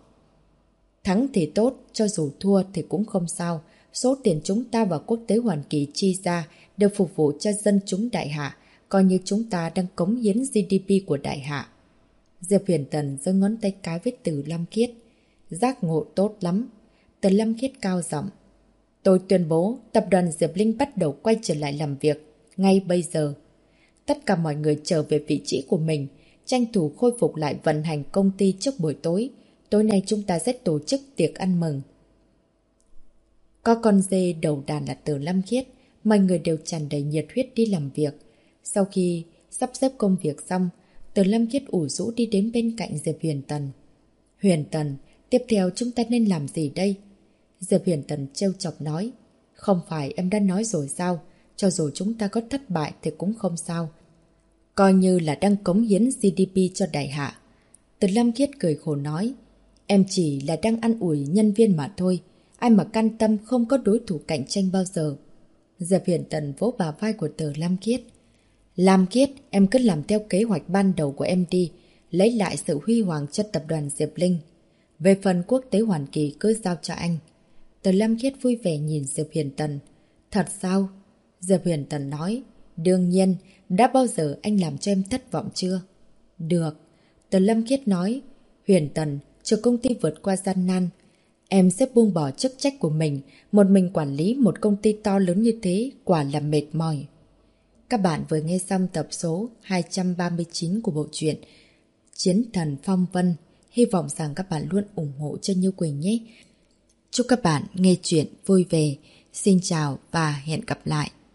S1: Thắng thì tốt, cho dù thua thì cũng không sao. Số tiền chúng ta và Quốc tế Hoàn Kỳ chi ra đều phục vụ cho dân chúng đại hạ, coi như chúng ta đang cống hiến GDP của đại hạ. Diệp Huyền Tần giơ ngón tay cái với Từ Lam Khiết. Giác ngộ tốt lắm. Từ Lam Khiết cao giọng. Tôi tuyên bố tập đoàn Diệp Linh bắt đầu quay trở lại làm việc ngay bây giờ. Tất cả mọi người trở về vị trí của mình, tranh thủ khôi phục lại vận hành công ty trước buổi tối. Tối nay chúng ta sẽ tổ chức tiệc ăn mừng. Có con dê đầu đàn là Từ Lâm Khiết, mọi người đều tràn đầy nhiệt huyết đi làm việc. Sau khi sắp xếp công việc xong, Từ Lâm Khiết ủ rũ đi đến bên cạnh Diệp Huyền Tần. Huyền Tần, tiếp theo chúng ta nên làm gì đây? Diệp Huyền Tần trêu chọc nói. Không phải em đã nói rồi sao? Cho dù chúng ta có thất bại thì cũng không sao. Coi như là đang cống hiến GDP cho đại hạ. Từ Lâm Khiết cười khổ nói. Em chỉ là đang ăn ủi nhân viên mà thôi. Ai mà can tâm không có đối thủ cạnh tranh bao giờ. Diệp Huyền Tần vỗ vào vai của Từ Lâm Khiết. Lam Khiết, em cứ làm theo kế hoạch ban đầu của em đi. Lấy lại sự huy hoàng cho tập đoàn Diệp Linh. Về phần quốc tế Hoàn Kỳ cứ giao cho anh. Từ Lâm Khiết vui vẻ nhìn Diệp Huyền Tần. Thật sao? Diệp Huyền Tần nói. Đương nhiên, đã bao giờ anh làm cho em thất vọng chưa? Được. Từ Lâm Khiết nói. Huyền Tần, chờ công ty vượt qua gian nan. Em sẽ buông bỏ chức trách của mình. Một mình quản lý một công ty to lớn như thế quả là mệt mỏi. Các bạn vừa nghe xong tập số 239 của bộ truyện Chiến Thần Phong Vân. Hy vọng rằng các bạn luôn ủng hộ cho Như Quỳnh nhé. Chúc các bạn nghe chuyện vui vẻ. Xin chào và hẹn gặp lại.